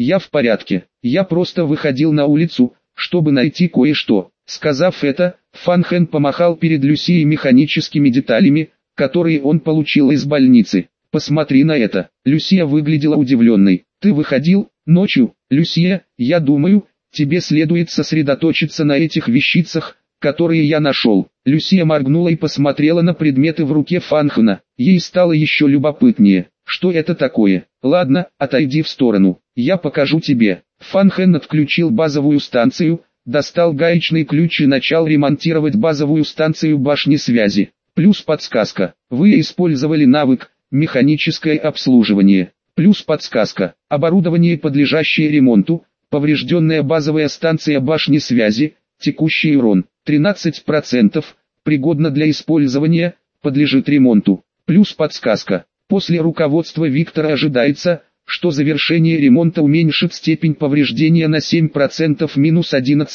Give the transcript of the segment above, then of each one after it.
я в порядке. Я просто выходил на улицу, чтобы найти кое-что. Сказав это, Фан Хэн помахал перед Люсией механическими деталями, которые он получил из больницы. Посмотри на это. Люсия выглядела удивленной. Ты выходил ночью, Люсия? Я думаю, тебе следует сосредоточиться на этих вещицах, которые я нашел. Люсия моргнула и посмотрела на предметы в руке Фан Хэна. Ей стало еще любопытнее. Что это такое? Ладно, отойди в сторону. Я покажу тебе. Фан Хэн отключил базовую станцию, достал гаечный ключ и начал ремонтировать базовую станцию башни связи. Плюс подсказка. Вы использовали навык «Механическое обслуживание». Плюс подсказка. Оборудование, подлежащее ремонту. Поврежденная базовая станция башни связи. Текущий урон 13%. Пригодна для использования. Подлежит ремонту. Плюс подсказка. После руководства Виктора ожидается, что завершение ремонта уменьшит степень повреждения на 7% минус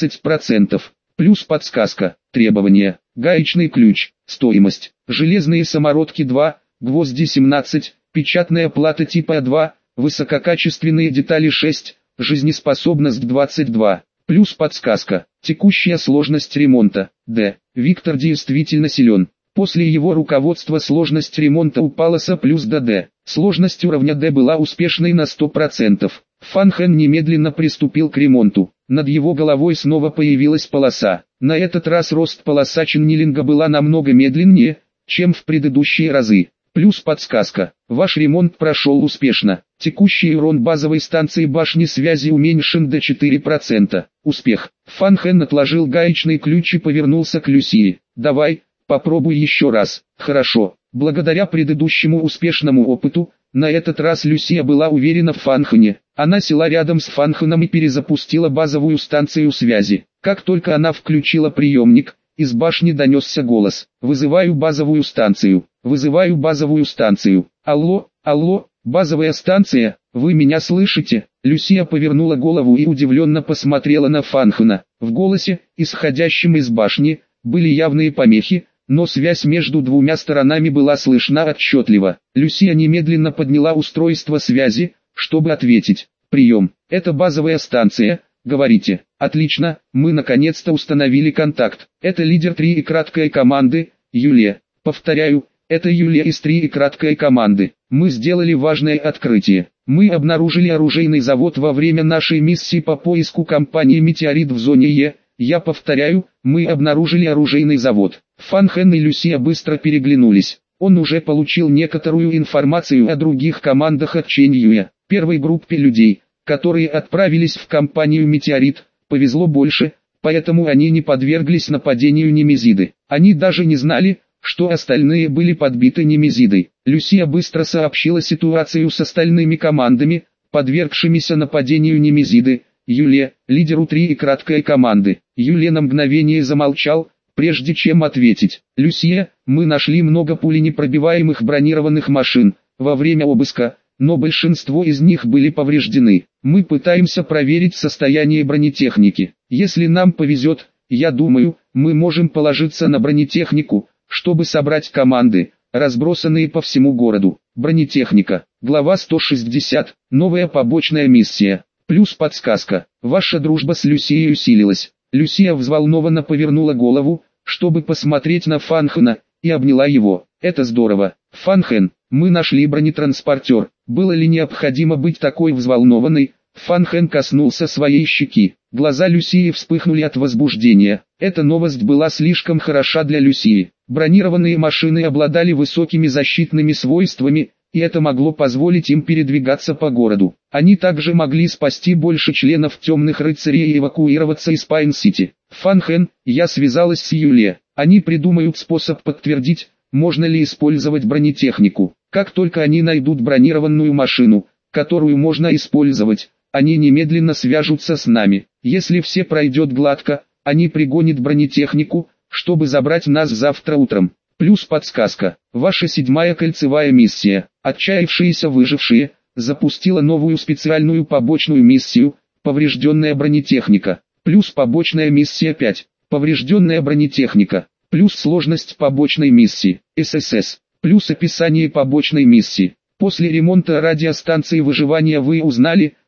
11%. Плюс подсказка. Требования. Гаечный ключ. Стоимость. Железные самородки 2, гвозди 17, печатная плата типа А2, высококачественные детали 6, жизнеспособность 22. Плюс подсказка. Текущая сложность ремонта. Д. Виктор действительно силен. После его руководства сложность ремонта упала с А плюс до Д. Сложность уровня D была успешной на 100%. Фан Хэн немедленно приступил к ремонту. Над его головой снова появилась полоса. На этот раз рост полоса ченнелинга была намного медленнее, чем в предыдущие разы. Плюс подсказка. Ваш ремонт прошел успешно. Текущий урон базовой станции башни связи уменьшен до 4%. Успех. Фан Хэн отложил гаечный ключ и повернулся к Люсии. Давай, попробуй еще раз. Хорошо. Благодаря предыдущему успешному опыту, на этот раз Люсия была уверена в Фан Хэне. Она села рядом с Фан Хэном и перезапустила базовую станцию связи. Как только она включила приемник, из башни донесся голос. «Вызываю базовую станцию. Вызываю базовую станцию. Алло, алло, базовая станция, вы меня слышите?» Люсия повернула голову и удивленно посмотрела на Фан Хэна. В голосе, исходящем из башни, были явные помехи, но связь между двумя сторонами была слышна отчетливо. Люсия немедленно подняла устройство связи, чтобы ответить. «Прием, это базовая станция, говорите». «Отлично, мы наконец-то установили контакт. Это лидер 3 и краткой команды, Юлия. Повторяю, это Юлия из 3 и краткой команды. Мы сделали важное открытие. Мы обнаружили оружейный завод во время нашей миссии по поиску компании «Метеорит» в зоне Е. Я повторяю, мы обнаружили оружейный завод». Фан Хэн и Люсия быстро переглянулись. Он уже получил некоторую информацию о других командах от Чэнь Юя. Первой группе людей, которые отправились в компанию «Метеорит», повезло больше, поэтому они не подверглись нападению Немезиды. Они даже не знали, что остальные были подбиты Немезидой. Люсия быстро сообщила ситуацию с остальными командами, подвергшимися нападению Немезиды. Юле, лидеру 3 и краткой команды. Юле на мгновение замолчал, прежде чем ответить. «Люсия, мы нашли много пуленепробиваемых бронированных машин во время обыска, но большинство из них были повреждены. Мы пытаемся проверить состояние бронетехники. Если нам повезет, я думаю, мы можем положиться на бронетехнику, чтобы собрать команды, разбросанные по всему городу». Бронетехника. Глава 160. Новая побочная миссия. Плюс подсказка. Ваша дружба с Люсией усилилась. Люсия взволнованно повернула голову, чтобы посмотреть на Фан Хэна, и обняла его. «Это здорово. Фан Хэн, мы нашли бронетранспортер». Было ли необходимо быть такой взволнованной? Фан Хэн коснулся своей щеки. Глаза Люсии вспыхнули от возбуждения. Эта новость была слишком хороша для Люсии. Бронированные машины обладали высокими защитными свойствами, и это могло позволить им передвигаться по городу. Они также могли спасти больше членов Темных Рыцарей и эвакуироваться из Пайн-Сити. «Фан Хэн, я связалась с Юле. Они придумают способ подтвердить, можно ли использовать бронетехнику. Как только они найдут бронированную машину, которую можно использовать, они немедленно свяжутся с нами. Если все пройдет гладко, они пригонят бронетехнику, чтобы забрать нас завтра утром». Плюс подсказка. Ваша 7-я кольцевая миссия. Отчаявшиеся выжившие запустила новую специальную побочную миссию «Поврежденная бронетехника». Плюс побочная миссия 5. Поврежденная бронетехника. Плюс сложность побочной миссии ССС. Плюс описание побочной миссии. После ремонта радиостанции выживания вы узнали,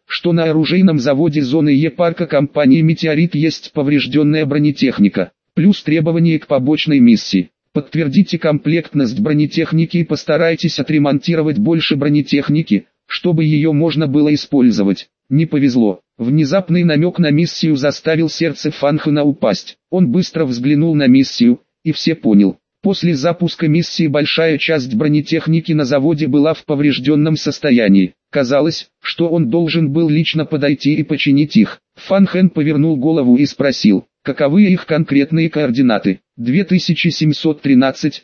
что на оружейном заводе зоны Е парка компании «Метеорит» есть поврежденная бронетехника, плюс требования к побочной миссии. Подтвердите комплектность бронетехники и постарайтесь отремонтировать больше бронетехники, чтобы ее можно было использовать. Не повезло. Внезапный намек на миссию заставил сердце Фанхена упасть. Он быстро взглянул на миссию, и все понял. После запуска миссии большая часть бронетехники на заводе была в поврежденном состоянии. Казалось, что он должен был лично подойти и починить их. Фанхен повернул голову и спросил, каковы их конкретные координаты. 2713,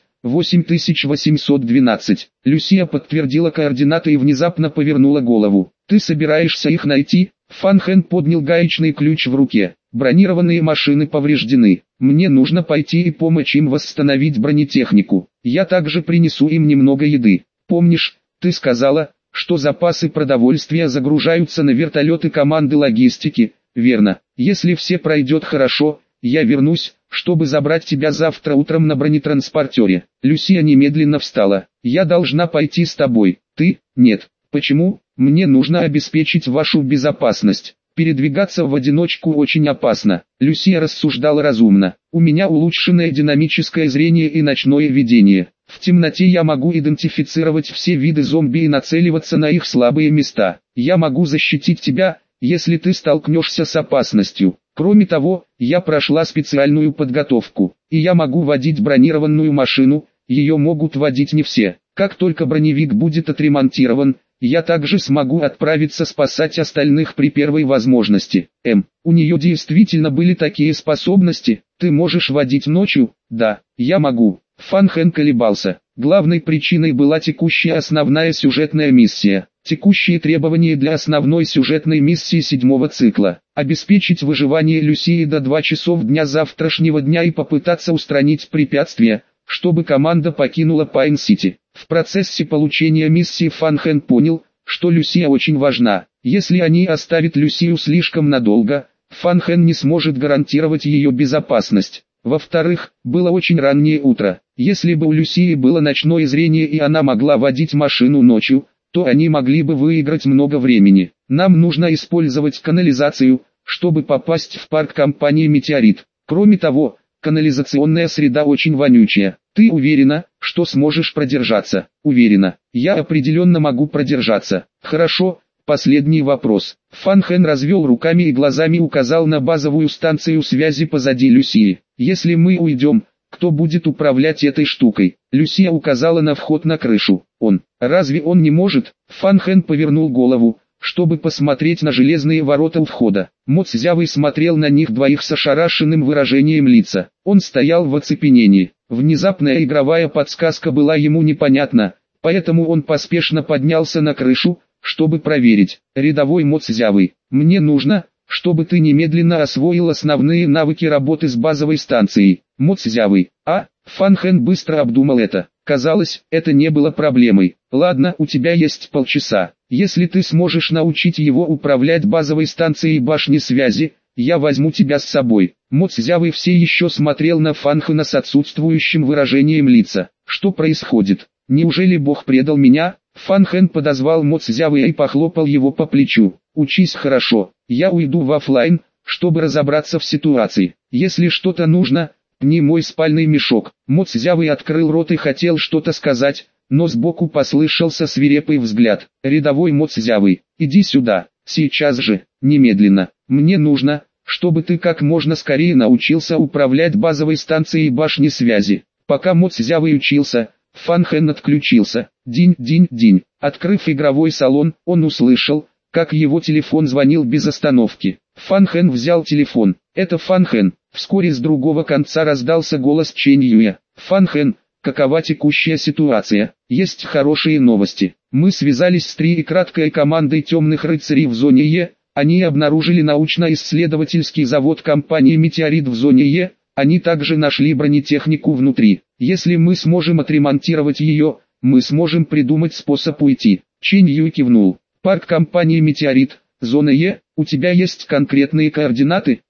8812. Люсия подтвердила координаты и внезапно повернула голову. «Ты собираешься их найти?» Фанхен поднял гаечный ключ в руке. «Бронированные машины повреждены. Мне нужно пойти и помочь им восстановить бронетехнику. Я также принесу им немного еды. Помнишь, ты сказала, что запасы продовольствия загружаются на вертолеты команды логистики, верно? Если все пройдет хорошо, я вернусь, чтобы забрать тебя завтра утром на бронетранспортере». Люсия немедленно встала. «Я должна пойти с тобой. Ты? Нет. Почему? Мне нужно обеспечить вашу безопасность. Передвигаться в одиночку очень опасно». Люсия рассуждала разумно. «У меня улучшенное динамическое зрение и ночное видение. В темноте я могу идентифицировать все виды зомби и нацеливаться на их слабые места. Я могу защитить тебя, если ты столкнешься с опасностью. Кроме того, я прошла специальную подготовку, и я могу водить бронированную машину, ее могут водить не все. Как только броневик будет отремонтирован, я также смогу отправиться спасать остальных при первой возможности». У нее действительно были такие способности. «Ты можешь водить ночью?» «Да, я могу». Фанхен колебался. Главной причиной была текущая основная сюжетная миссия. Текущие требования для основной сюжетной миссии 7-го цикла. Обеспечить выживание Люсии до 2 часов дня завтрашнего дня и попытаться устранить препятствия, чтобы команда покинула Пайн-Сити. В процессе получения миссии Фанхен понял, что Люсия очень важна. Если они оставят Люсию слишком надолго, Фанхен не сможет гарантировать ее безопасность. Во-вторых, было очень раннее утро. Если бы у Люсии было ночное зрение и она могла водить машину ночью, то они могли бы выиграть много времени. Нам нужно использовать канализацию, чтобы попасть в парк компании «Метеорит». Кроме того, канализационная среда очень вонючая. Ты уверена, что сможешь продержаться? Уверена. Я определенно могу продержаться. Хорошо. Последний вопрос. Фанхен развел руками и глазами указал на базовую станцию связи позади Люсии. Если мы уйдем, кто будет управлять этой штукой? Люсия указала на вход на крышу. Он. Разве он не может? Фанхен повернул голову, чтобы посмотреть на железные ворота у входа. Мо Цзявый смотрел на них двоих с ошарашенным выражением лица. Он стоял в оцепенении. Внезапная игровая подсказка была ему непонятна, поэтому он поспешно поднялся на крышу, чтобы проверить. «Рядовой Мо Цзявый, мне нужно, чтобы ты немедленно освоил основные навыки работы с базовой станцией». Мо Цзявый. Фанхен быстро обдумал это. Казалось, это не было проблемой. «Ладно, у тебя есть полчаса. Если ты сможешь научить его управлять базовой станцией башни связи, я возьму тебя с собой». Мо Цзявый все еще смотрел на Фанхена с отсутствующим выражением лица. «Что происходит? Неужели Бог предал меня?» Фанхен подозвал Мо Цзявыя и похлопал его по плечу. «Учись хорошо. Я уйду в офлайн, чтобы разобраться в ситуации. Если что-то нужно, пни мой спальный мешок». Мо Цзявый открыл рот и хотел что-то сказать, но сбоку послышался свирепый взгляд. «Рядовой Мо Цзявый, иди сюда, сейчас же, немедленно. Мне нужно, чтобы ты как можно скорее научился управлять базовой станцией башни связи». Пока Мо Цзявый учился, Фанхен отключился. Динь-динь-динь. Открыв игровой салон, он услышал, как его телефон звонил без остановки. Фанхен взял телефон. «Это Фанхен». Вскоре с другого конца раздался голос Чэнь Юя. «Фанхен, какова текущая ситуация? Есть хорошие новости. Мы связались с 3 и краткой командой темных рыцарей в зоне Е. Они обнаружили научно-исследовательский завод компании «Метеорит» в зоне Е. Они также нашли бронетехнику внутри. Если мы сможем отремонтировать ее, мы сможем придумать способ уйти». Чэнь Юй кивнул. «Парк компании «Метеорит», зона Е, у тебя есть конкретные координаты?»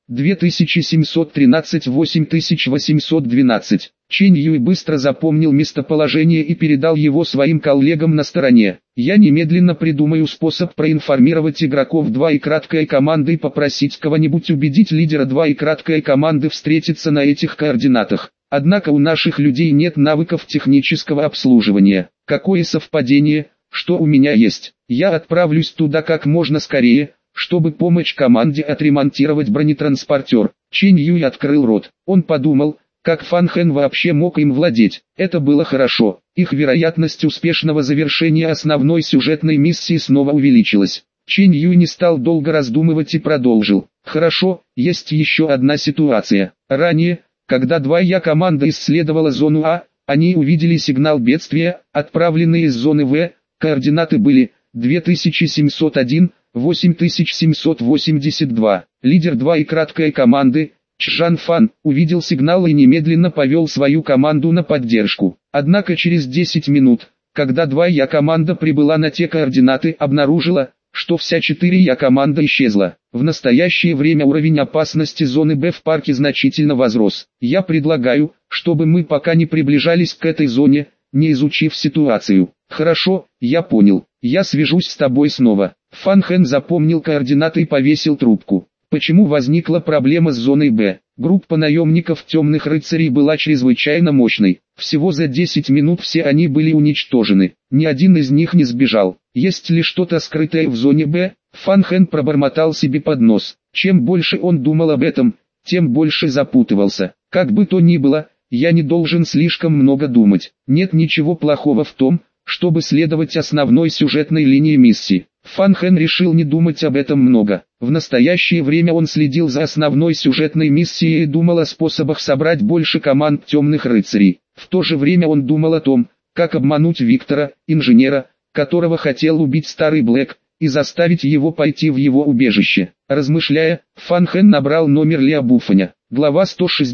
2713 8812. Чэнь Юй быстро запомнил местоположение и передал его своим коллегам на стороне. Я немедленно придумаю способ проинформировать игроков 2 и краткой команды и попросить кого-нибудь убедить лидера 2 и краткой команды встретиться на этих координатах. Однако у наших людей нет навыков технического обслуживания. Какое совпадение, что у меня есть. Я отправлюсь туда как можно скорее, чтобы помочь команде отремонтировать бронетранспортер. Чэнь Юй открыл рот. Он подумал, как Фан Хэн вообще мог им владеть. Это было хорошо. Их вероятность успешного завершения основной сюжетной миссии снова увеличилась. Чэнь Юй не стал долго раздумывать и продолжил. Хорошо, есть еще одна ситуация. Ранее, когда 2Я команда исследовала зону А, они увидели сигнал бедствия, отправленный из зоны В. Координаты были 2701, 8782. Лидер 2 и краткой команды, Чжан Фан, увидел сигнал и немедленно повел свою команду на поддержку. Однако через 10 минут, когда 2Я команда прибыла на те координаты, обнаружила, что вся 4Я команда исчезла. В настоящее время уровень опасности зоны Б в парке значительно возрос. Я предлагаю, чтобы мы пока не приближались к этой зоне, не изучив ситуацию. Хорошо, я понял. Я свяжусь с тобой снова. Фан Хэн запомнил координаты и повесил трубку. Почему возникла проблема с зоной Б? Группа наемников Темных Рыцарей была чрезвычайно мощной. Всего за 10 минут все они были уничтожены. Ни один из них не сбежал. Есть ли что-то скрытое в зоне Б? Фан Хэн пробормотал себе под нос. Чем больше он думал об этом, тем больше запутывался. Как бы то ни было, я не должен слишком много думать. Нет ничего плохого в том, чтобы следовать основной сюжетной линии миссии. Фан Хэн решил не думать об этом много. В настоящее время он следил за основной сюжетной миссией и думал о способах собрать больше команд Темных Рыцарей. В то же время он думал о том, как обмануть Виктора, инженера, которого хотел убить старый Блэк, и заставить его пойти в его убежище. Размышляя, Фан Хэн набрал номер Лео Буфаня. Глава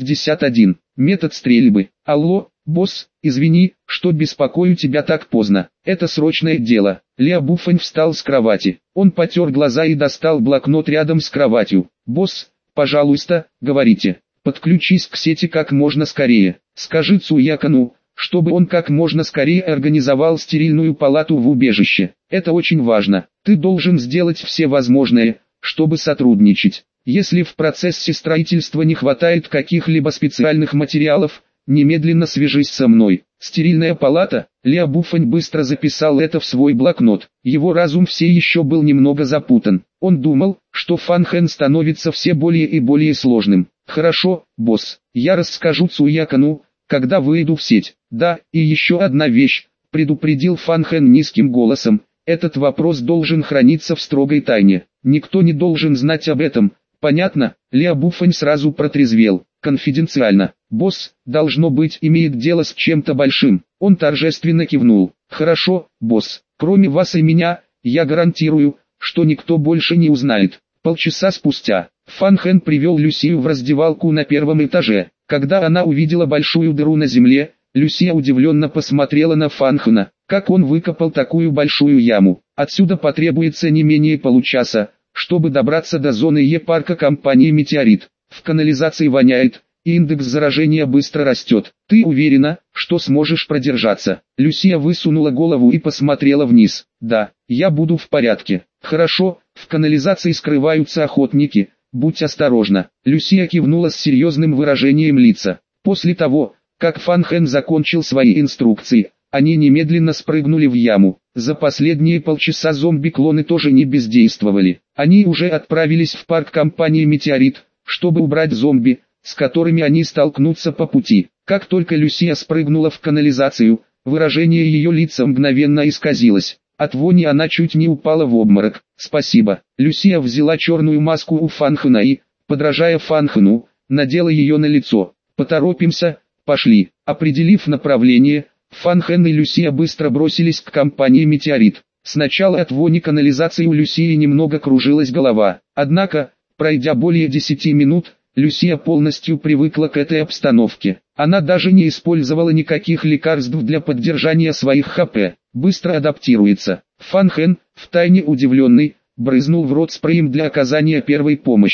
161. Метод стрельбы. Алло, босс, извини, что беспокою тебя так поздно. Это срочное дело. Лео Буфань встал с кровати. Он потер глаза и достал блокнот рядом с кроватью. Босс, пожалуйста, говорите. Подключись к сети как можно скорее. Скажи Цуякану, чтобы он как можно скорее организовал стерильную палату в убежище. Это очень важно. Ты должен сделать все возможное, чтобы сотрудничать. Если в процессе строительства не хватает каких-либо специальных материалов, немедленно свяжись со мной. Стерильная палата. Лео Буфань быстро записал это в свой блокнот. Его разум все еще был немного запутан. Он думал, что Фан Хэн становится все более и более сложным. Хорошо, босс, я расскажу Цуякану, когда выйду в сеть. Да, и еще одна вещь, предупредил Фан Хэн низким голосом. Этот вопрос должен храниться в строгой тайне. Никто не должен знать об этом. Понятно? Лео Буфань сразу протрезвел. Конфиденциально. Босс, должно быть, имеет дело с чем-то большим. Он торжественно кивнул. Хорошо, босс. Кроме вас и меня, я гарантирую, что никто больше не узнает. Полчаса спустя, Фан Хэн привел Люсию в раздевалку на первом этаже. Когда она увидела большую дыру на земле, Люсия удивленно посмотрела на Фан Хэна. Как он выкопал такую большую яму? Отсюда потребуется не менее получаса, чтобы добраться до зоны Е парка компании «Метеорит». В канализации воняет, и индекс заражения быстро растет. Ты уверена, что сможешь продержаться? Люсия высунула голову и посмотрела вниз. Да, я буду в порядке. Хорошо, в канализации скрываются охотники, будь осторожна. Люсия кивнула с серьезным выражением лица. После того, как Фан Хэн закончил свои инструкции, они немедленно спрыгнули в яму. За последние полчаса зомби-клоны тоже не бездействовали. Они уже отправились в парк компании «Метеорит», чтобы убрать зомби, с которыми они столкнутся по пути. Как только Люсия спрыгнула в канализацию, выражение ее лица мгновенно исказилось. От вони она чуть не упала в обморок. Спасибо. Люсия взяла черную маску у Фан Хэна и, подражая Фан Хэну, надела ее на лицо. Поторопимся, пошли. Определив направление, Фан Хэн и Люсия быстро бросились к компании «Метеорит». Сначала от вони канализации у Люсии немного кружилась голова. Однако, пройдя более 10 минут, Люсия полностью привыкла к этой обстановке. Она даже не использовала никаких лекарств для поддержания своих ХП. Быстро адаптируется. Фан Хэн, втайне удивленный, брызнул в рот спреем для оказания первой помощи.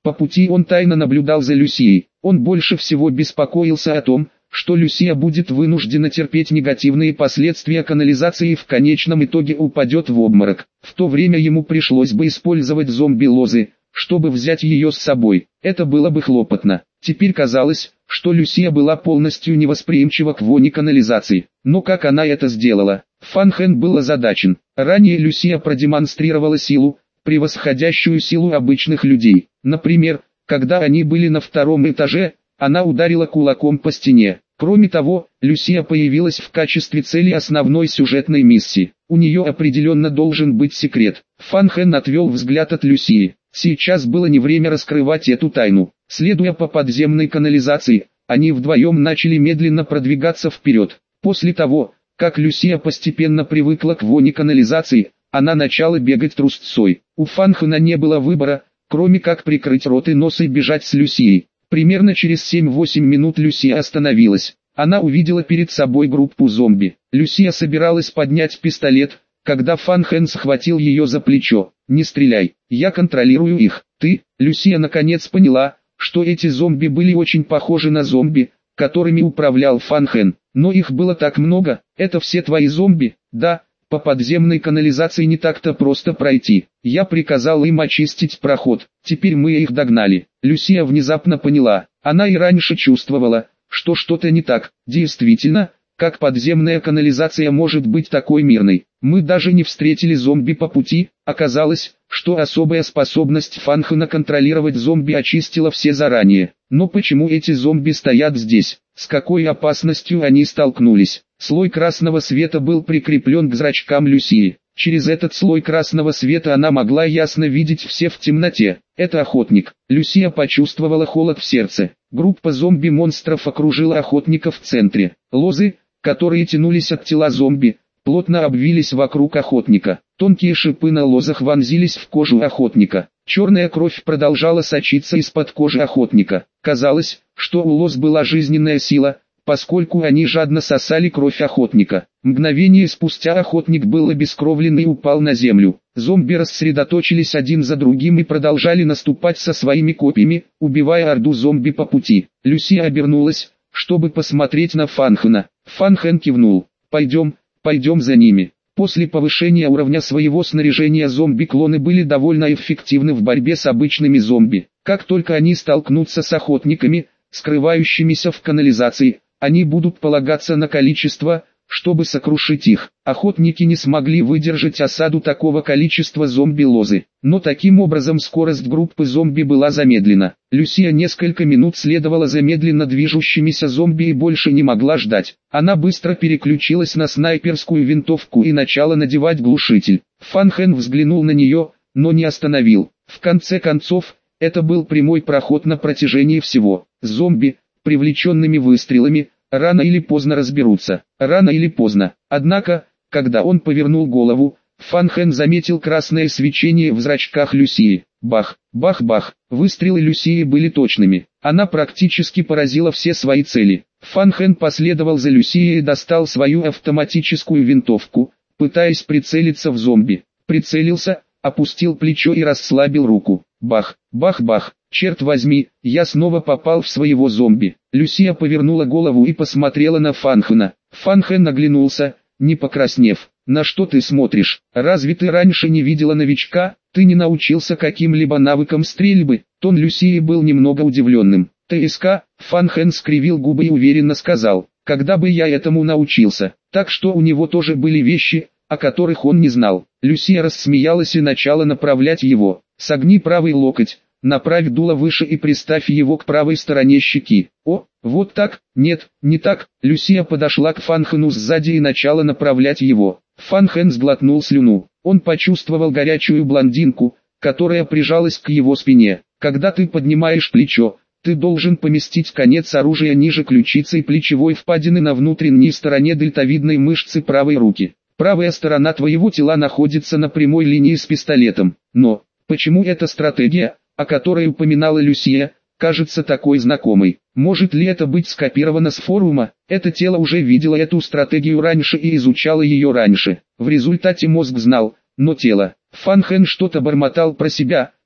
По пути он тайно наблюдал за Люсией. Он больше всего беспокоился о том, что Люсия будет вынуждена терпеть негативные последствия канализации и в конечном итоге упадет в обморок. В то время ему пришлось бы использовать зомби-лозы, чтобы взять ее с собой. Это было бы хлопотно. Теперь казалось, что Люсия была полностью невосприимчива к воне канализации. Но как она это сделала? Фан Хэн был озадачен. Ранее Люсия продемонстрировала силу, превосходящую силу обычных людей. Например, когда они были на втором этаже, она ударила кулаком по стене. Кроме того, Люсия появилась в качестве цели основной сюжетной миссии. У нее определенно должен быть секрет. Фан Хэн отвел взгляд от Люсии. Сейчас было не время раскрывать эту тайну. Следуя по подземной канализации, они вдвоем начали медленно продвигаться вперед. После того, как Люсия постепенно привыкла к воне канализации, она начала бегать трусцой. У Фан Хэна не было выбора, кроме как прикрыть рот и нос и бежать с Люсией. Примерно через 7-8 минут Люсия остановилась. Она увидела перед собой группу зомби. Люсия собиралась поднять пистолет, когда Фан Хэн схватил ее за плечо. «Не стреляй, я контролирую их». «Ты?» Люсия наконец поняла, что эти зомби были очень похожи на зомби, которыми управлял Фан Хэн. Но их было так много. «Это все твои зомби?» «Да, по подземной канализации не так-то просто пройти. Я приказал им очистить проход, теперь мы их догнали». Люсия внезапно поняла. Она и раньше чувствовала, что что-то не так. Действительно, как подземная канализация может быть такой мирной? Мы даже не встретили зомби по пути. Оказалось, что особая способность Фан Хэна контролировать зомби очистила все заранее. Но почему эти зомби стоят здесь? С какой опасностью они столкнулись? Слой красного света был прикреплен к зрачкам Люсии. Через этот слой красного света она могла ясно видеть все в темноте. Это охотник. Люсия почувствовала холод в сердце. Группа зомби-монстров окружила охотника в центре. Лозы, которые тянулись от тела зомби, плотно обвились вокруг охотника. Тонкие шипы на лозах вонзились в кожу охотника. Черная кровь продолжала сочиться из-под кожи охотника. Казалось, что у лоз была жизненная сила, поскольку они жадно сосали кровь охотника. Мгновение спустя охотник был обескровлен и упал на землю. Зомби рассредоточились один за другим и продолжали наступать со своими копьями, убивая орду зомби по пути. Люсия обернулась, чтобы посмотреть на Фан Хэна. Фан Хэн кивнул. «Пойдем за ними». После повышения уровня своего снаряжения зомби-клоны были довольно эффективны в борьбе с обычными зомби. Как только они столкнутся с охотниками, скрывающимися в канализации, они будут полагаться на количество, чтобы сокрушить их. Охотники не смогли выдержать осаду такого количества зомби-лозы, но таким образом скорость группы зомби была замедлена. Люсия несколько минут следовала за медленно движущимися зомби и больше не могла ждать. Она быстро переключилась на снайперскую винтовку и начала надевать глушитель. Фан Хэн взглянул на нее, но не остановил. В конце концов, это был прямой проход на протяжении всего. С зомби, привлеченными выстрелами, рано или поздно разберутся. Рано или поздно. Однако, когда он повернул голову, Фан Хэн заметил красное свечение в зрачках Люсии. Бах, бах, бах. Выстрелы Люсии были точными. Она практически поразила все свои цели. Фан Хэн последовал за Люсией и достал свою автоматическую винтовку, пытаясь прицелиться в зомби. Прицелился, опустил плечо и расслабил руку. Бах, бах, бах. Черт возьми, я снова попал в своего зомби. Люсия повернула голову и посмотрела на Фан Хэна. Фан Хэн оглянулся, не покраснев. «На что ты смотришь? Разве ты раньше не видела новичка? Ты не научился каким-либо навыкам стрельбы?» Тон Люсии был немного удивленным. «ТСК?» Фан Хэн скривил губы и уверенно сказал. «Когда бы я этому научился?» Так что у него тоже были вещи, о которых он не знал. Люсия рассмеялась и начала направлять его. «Согни правый локоть. Направь дуло выше и приставь его к правой стороне щеки». «О, вот так?» «Нет, не так». Люсия подошла к Фан Хэну сзади и начала направлять его. Фан Хэн сглотнул слюну. Он почувствовал горячую блондинку, которая прижалась к его спине. «Когда ты поднимаешь плечо, ты должен поместить конец оружия ниже ключицы и плечевой впадины на внутренней стороне дельтовидной мышцы правой руки. Правая сторона твоего тела находится на прямой линии с пистолетом. Но, почему эта стратегия, о которой упоминала Люсия, кажется такой знакомой? Может ли это быть скопировано с форума? Это тело уже видело эту стратегию раньше и изучало ее раньше. В результате мозг знал, но тело. Фан Хэн что-то бормотал про себя,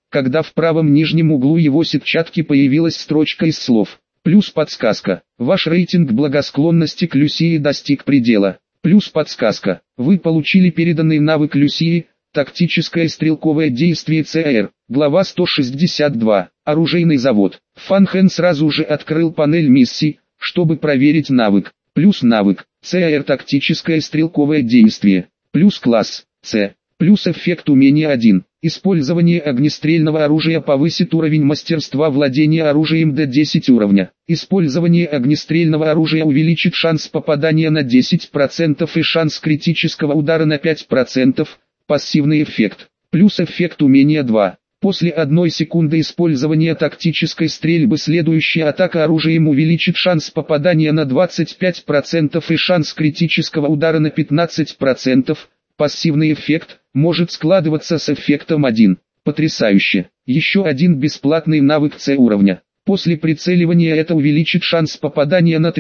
когда в правом нижнем углу его сетчатки появилась строчка из слов. Плюс подсказка. Ваш рейтинг благосклонности к Люсии достиг предела. Плюс подсказка. Вы получили переданный навык Люсии, тактическое стрелковое действие ЦР. Глава 162. Оружейный завод. Фан Хэн сразу же открыл панель миссий, чтобы проверить навык. Плюс навык. ЦР тактическое стрелковое действие. Плюс класс. С. Плюс эффект умения 1. Использование огнестрельного оружия повысит уровень мастерства владения оружием до 10 уровня. Использование огнестрельного оружия увеличит шанс попадания на 10% и шанс критического удара на 5%. Пассивный эффект. Плюс эффект умения 2. После 1 секунды использования тактической стрельбы следующая атака оружием увеличит шанс попадания на 25% и шанс критического удара на 15%. Пассивный эффект может складываться с эффектом 1. Потрясающе. Еще один бесплатный навык С уровня. После прицеливания это увеличит шанс попадания на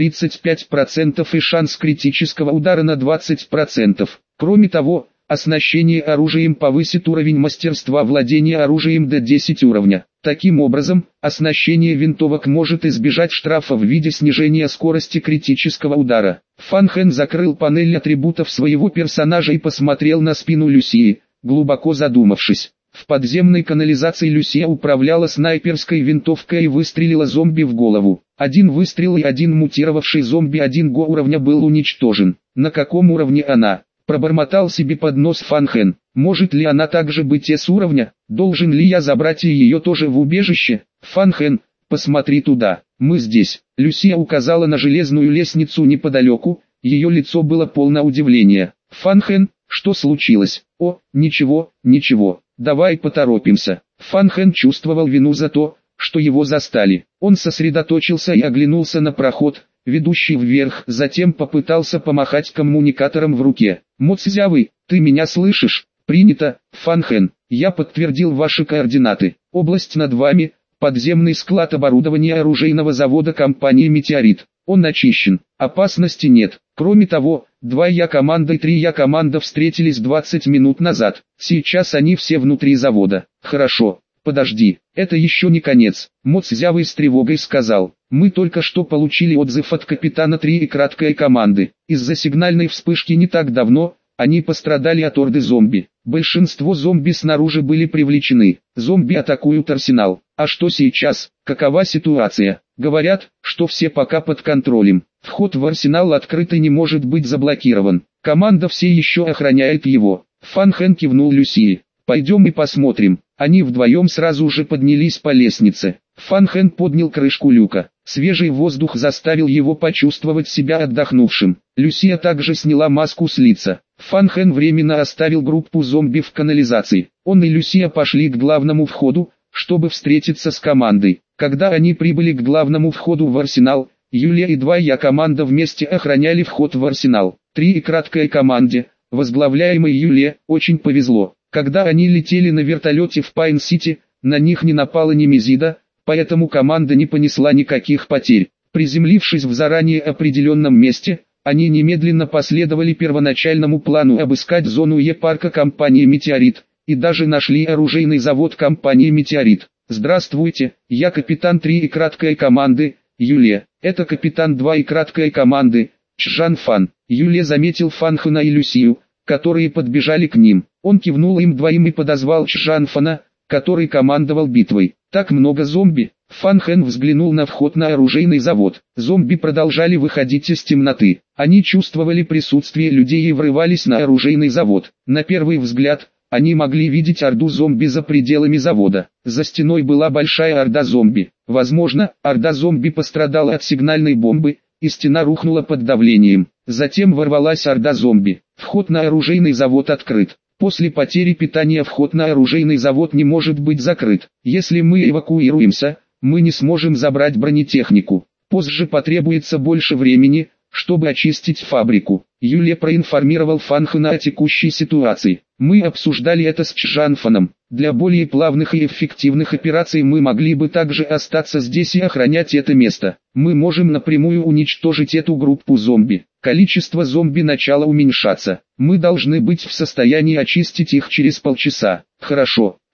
35% и шанс критического удара на 20%. Кроме того, оснащение оружием повысит уровень мастерства владения оружием до 10 уровня. Таким образом, оснащение винтовок может избежать штрафа в виде снижения скорости критического удара. Фан Хэн закрыл панель атрибутов своего персонажа и посмотрел на спину Люсии, глубоко задумавшись. В подземной канализации Люсия управляла снайперской винтовкой и выстрелила зомби в голову. Один выстрел и один мутировавший зомби 1 го уровня был уничтожен. На каком уровне она? Пробормотал себе под нос Фан Хэн. Может ли она также быть С уровня? Должен ли я забрать ее тоже в убежище? Фан Хэн, посмотри туда. Мы здесь. Люсия указала на железную лестницу неподалеку. Ее лицо было полно удивления. Фан Хэн, что случилось? О, ничего, ничего. Давай поторопимся. Фан Хэн чувствовал вину за то, что его застали. Он сосредоточился и оглянулся на проход, ведущий вверх, затем попытался помахать коммуникатором в руке. «Моцзявы, ты меня слышишь?» «Принято, Фан Хэн, я подтвердил ваши координаты. Область над вами, подземный склад оборудования оружейного завода компании «Метеорит». Он очищен, опасности нет. Кроме того, 2 Я-команда и 3 Я-команда встретились 20 минут назад. Сейчас они все внутри завода. Хорошо, подожди, это еще не конец. Моцзявы с тревогой сказал. Мы только что получили отзыв от капитана 3 и краткой команды. Из-за сигнальной вспышки не так давно, они пострадали от орды зомби. Большинство зомби снаружи были привлечены. Зомби атакуют арсенал. А что сейчас? Какова ситуация? Говорят, что все пока под контролем. Вход в арсенал открытый не может быть заблокирован. Команда все еще охраняет его. Фан Хэн кивнул Люсии. Пойдем и посмотрим. Они вдвоем сразу же поднялись по лестнице. Фан Хэн поднял крышку люка. Свежий воздух заставил его почувствовать себя отдохнувшим. Люсия также сняла маску с лица. Фан Хэн временно оставил группу зомби в канализации. Он и Люсия пошли к главному входу, чтобы встретиться с командой. Когда они прибыли к главному входу в арсенал, Юлия и 2 Я-команда вместе охраняли вход в арсенал. 3 и краткой команде, возглавляемой Юлия, очень повезло. Когда они летели на вертолете в Пайн-Сити, на них не напала Немезида, поэтому команда не понесла никаких потерь. Приземлившись в заранее определенном месте, они немедленно последовали первоначальному плану обыскать зону Е-парка компании «Метеорит», и даже нашли оружейный завод компании «Метеорит». «Здравствуйте, я капитан 3 и краткой команды, Юлия. Это капитан 2 и краткой команды, Чжан Фан». Юлия заметил Фан Хэна и Люсию, которые подбежали к ним. Он кивнул им двоим и подозвал Чжан Фана, который командовал битвой. «Так много зомби». Фан Хэн взглянул на вход на оружейный завод. Зомби продолжали выходить из темноты. Они чувствовали присутствие людей и врывались на оружейный завод. На первый взгляд, они могли видеть орду зомби за пределами завода. За стеной была большая орда зомби. Возможно, орда зомби пострадала от сигнальной бомбы, и стена рухнула под давлением. Затем ворвалась орда зомби. Вход на оружейный завод открыт. После потери питания вход на оружейный завод не может быть закрыт. Если мы эвакуируемся, мы не сможем забрать бронетехнику. Позже потребуется больше времени, чтобы очистить фабрику. Юлия проинформировал Фан Хэна о текущей ситуации. Мы обсуждали это с Чжан Фаном. Для более плавных и эффективных операций мы могли бы также остаться здесь и охранять это место. Мы можем напрямую уничтожить эту группу зомби. Количество зомби начало уменьшаться. Мы должны быть в состоянии очистить их через полчаса. Хорошо.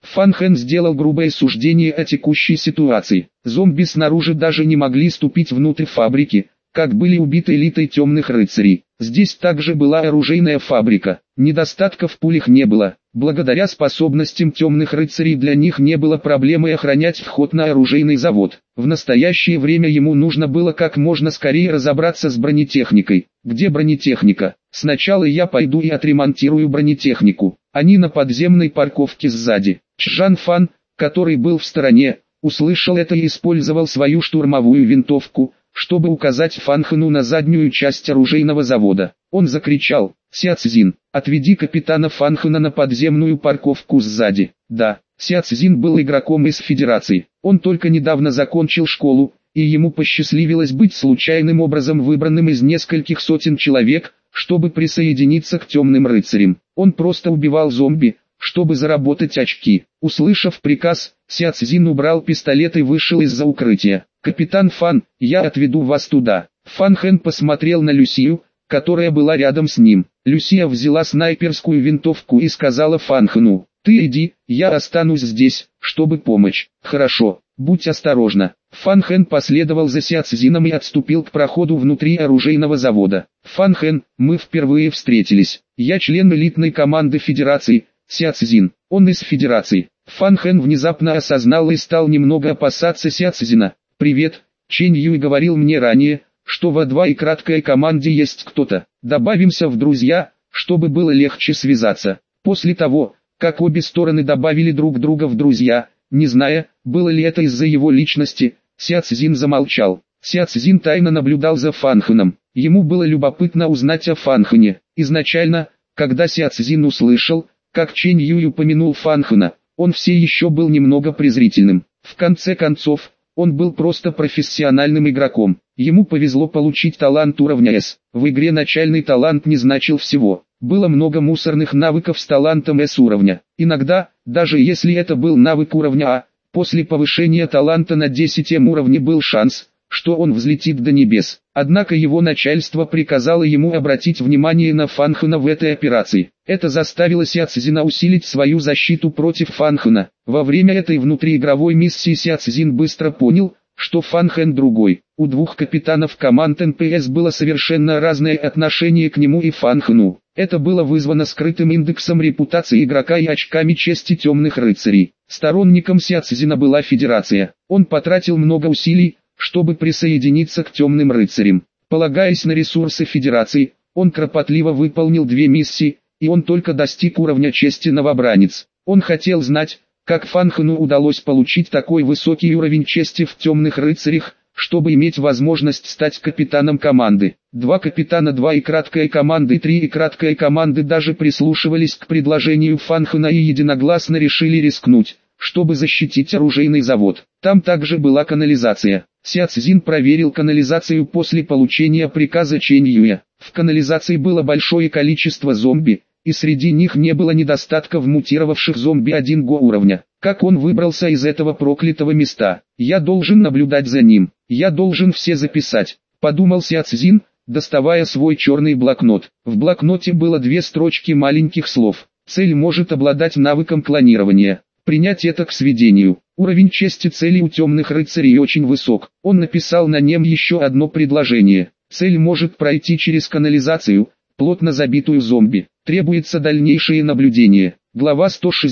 Фан Хэн сделал грубое суждение о текущей ситуации. Зомби снаружи даже не могли ступить внутрь фабрики, как были убиты элитой темных рыцарей. Здесь также была оружейная фабрика. Недостатков в пулях не было. Благодаря способностям темных рыцарей для них не было проблемой охранять вход на оружейный завод. В настоящее время ему нужно было как можно скорее разобраться с бронетехникой. Где бронетехника? Сначала я пойду и отремонтирую бронетехнику. Они на подземной парковке сзади. Чжан Фан, который был в стороне, услышал это и использовал свою штурмовую винтовку, чтобы указать Фан Хэну на заднюю часть оружейного завода. Он закричал: «Ся Цзин, отведи капитана Фан Хэна на подземную парковку сзади». Да, Ся Цзин был игроком из Федерации. Он только недавно закончил школу, и ему посчастливилось быть случайным образом выбранным из нескольких сотен человек, чтобы присоединиться к темным рыцарям. Он просто убивал зомби, чтобы заработать очки. Услышав приказ, Ся Цзин убрал пистолет и вышел из-за укрытия. «Капитан Фан, я отведу вас туда». Фан Хэн посмотрел на Люсию, которая была рядом с ним. Люсия взяла снайперскую винтовку и сказала Фан Хэну: «Ты иди, я останусь здесь, чтобы помочь». «Хорошо, будь осторожна». Фан Хэн последовал за Ся Цзином и отступил к проходу внутри оружейного завода. «Фан Хэн, мы впервые встретились. Я член элитной команды Федерации, Ся Цзин». Он из Федерации. Фан Хэн внезапно осознал и стал немного опасаться Ся Цзина. «Привет, Чэнь Юй говорил мне ранее, что в А2 и краткой команде есть кто-то. Добавимся в друзья, чтобы было легче связаться». После того, как обе стороны добавили друг друга в друзья, не зная, было ли это из-за его личности, Ся Цзин замолчал. Ся Цзин тайно наблюдал за Фан Хэном. Ему было любопытно узнать о Фан Хэне. Изначально, когда Ся Цзин услышал, как Чэнь Юй упомянул Фан Хэна, он все еще был немного презрительным. В конце концов, он был просто профессиональным игроком. Ему повезло получить талант уровня С. В игре начальный талант не значил всего. Было много мусорных навыков с талантом С уровня. Иногда, даже если это был навык уровня А, после повышения таланта на 10 уровне был шанс, что он взлетит до небес. Однако его начальство приказало ему обратить внимание на Фан Хэна в этой операции. Это заставило Ся Цзина усилить свою защиту против Фан Хэна. Во время этой внутриигровой миссии Ся Цзин быстро понял, что Фан Хэн другой. У двух капитанов команд НПС было совершенно разное отношение к нему и Фан Хэну. Это было вызвано скрытым индексом репутации игрока и очками чести темных рыцарей. Сторонником Ся Цзина была Федерация. Он потратил много усилий, чтобы присоединиться к темным рыцарям. Полагаясь на ресурсы Федерации, он кропотливо выполнил 2 миссии, и он только достиг уровня чести новобранец. Он хотел знать, как Фан Хэну удалось получить такой высокий уровень чести в темных рыцарях, чтобы иметь возможность стать капитаном команды. 2 капитана 2 и краткая команды 3 и краткая команды даже прислушивались к предложению Фан Хэна и единогласно решили рискнуть, чтобы защитить оружейный завод. Там также была канализация. Ся Цзин проверил канализацию после получения приказа Чэнь Юя. В канализации было большое количество зомби, и среди них не было недостатков мутировавших зомби 1 го уровня. Как он выбрался из этого проклятого места? Я должен наблюдать за ним. Я должен все записать, подумал Ся Цзин, доставая свой черный блокнот. В блокноте было 2 строчки маленьких слов. Цель может обладать навыком клонирования. Принять это к сведению. Уровень чести цели у темных рыцарей очень высок. Он написал на нем еще одно предложение. Цель может пройти через канализацию, плотно забитую зомби. Требуется дальнейшее наблюдение. Глава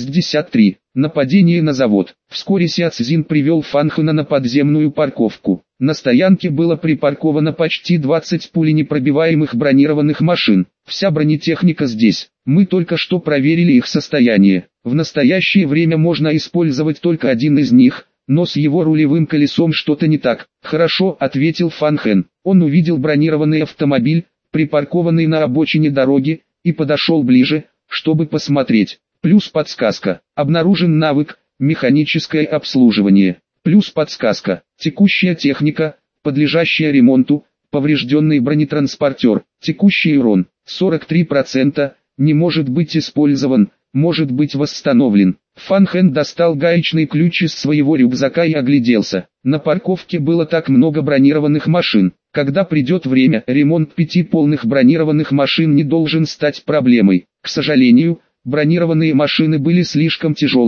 163. Нападение на завод. Вскоре Ся Цзин привел Фан Хэна на подземную парковку. На стоянке было припарковано почти 20 пуленепробиваемых бронированных машин. Вся бронетехника здесь. Мы только что проверили их состояние. В настоящее время можно использовать только один из них, но с его рулевым колесом что-то не так. «Хорошо», — ответил Фан Хэн. Он увидел бронированный автомобиль, припаркованный на обочине дороги, и подошел ближе, чтобы посмотреть. Плюс подсказка. Обнаружен навык «Механическое обслуживание». Плюс подсказка. Текущая техника, подлежащая ремонту, поврежденный бронетранспортер. Текущий урон 43%, не может быть использован, может быть восстановлен. Фан Хэн достал гаечный ключ из своего рюкзака и огляделся. На парковке было так много бронированных машин. Когда придет время, ремонт 5 полных бронированных машин не должен стать проблемой. К сожалению, бронированные машины были слишком тяжелыми,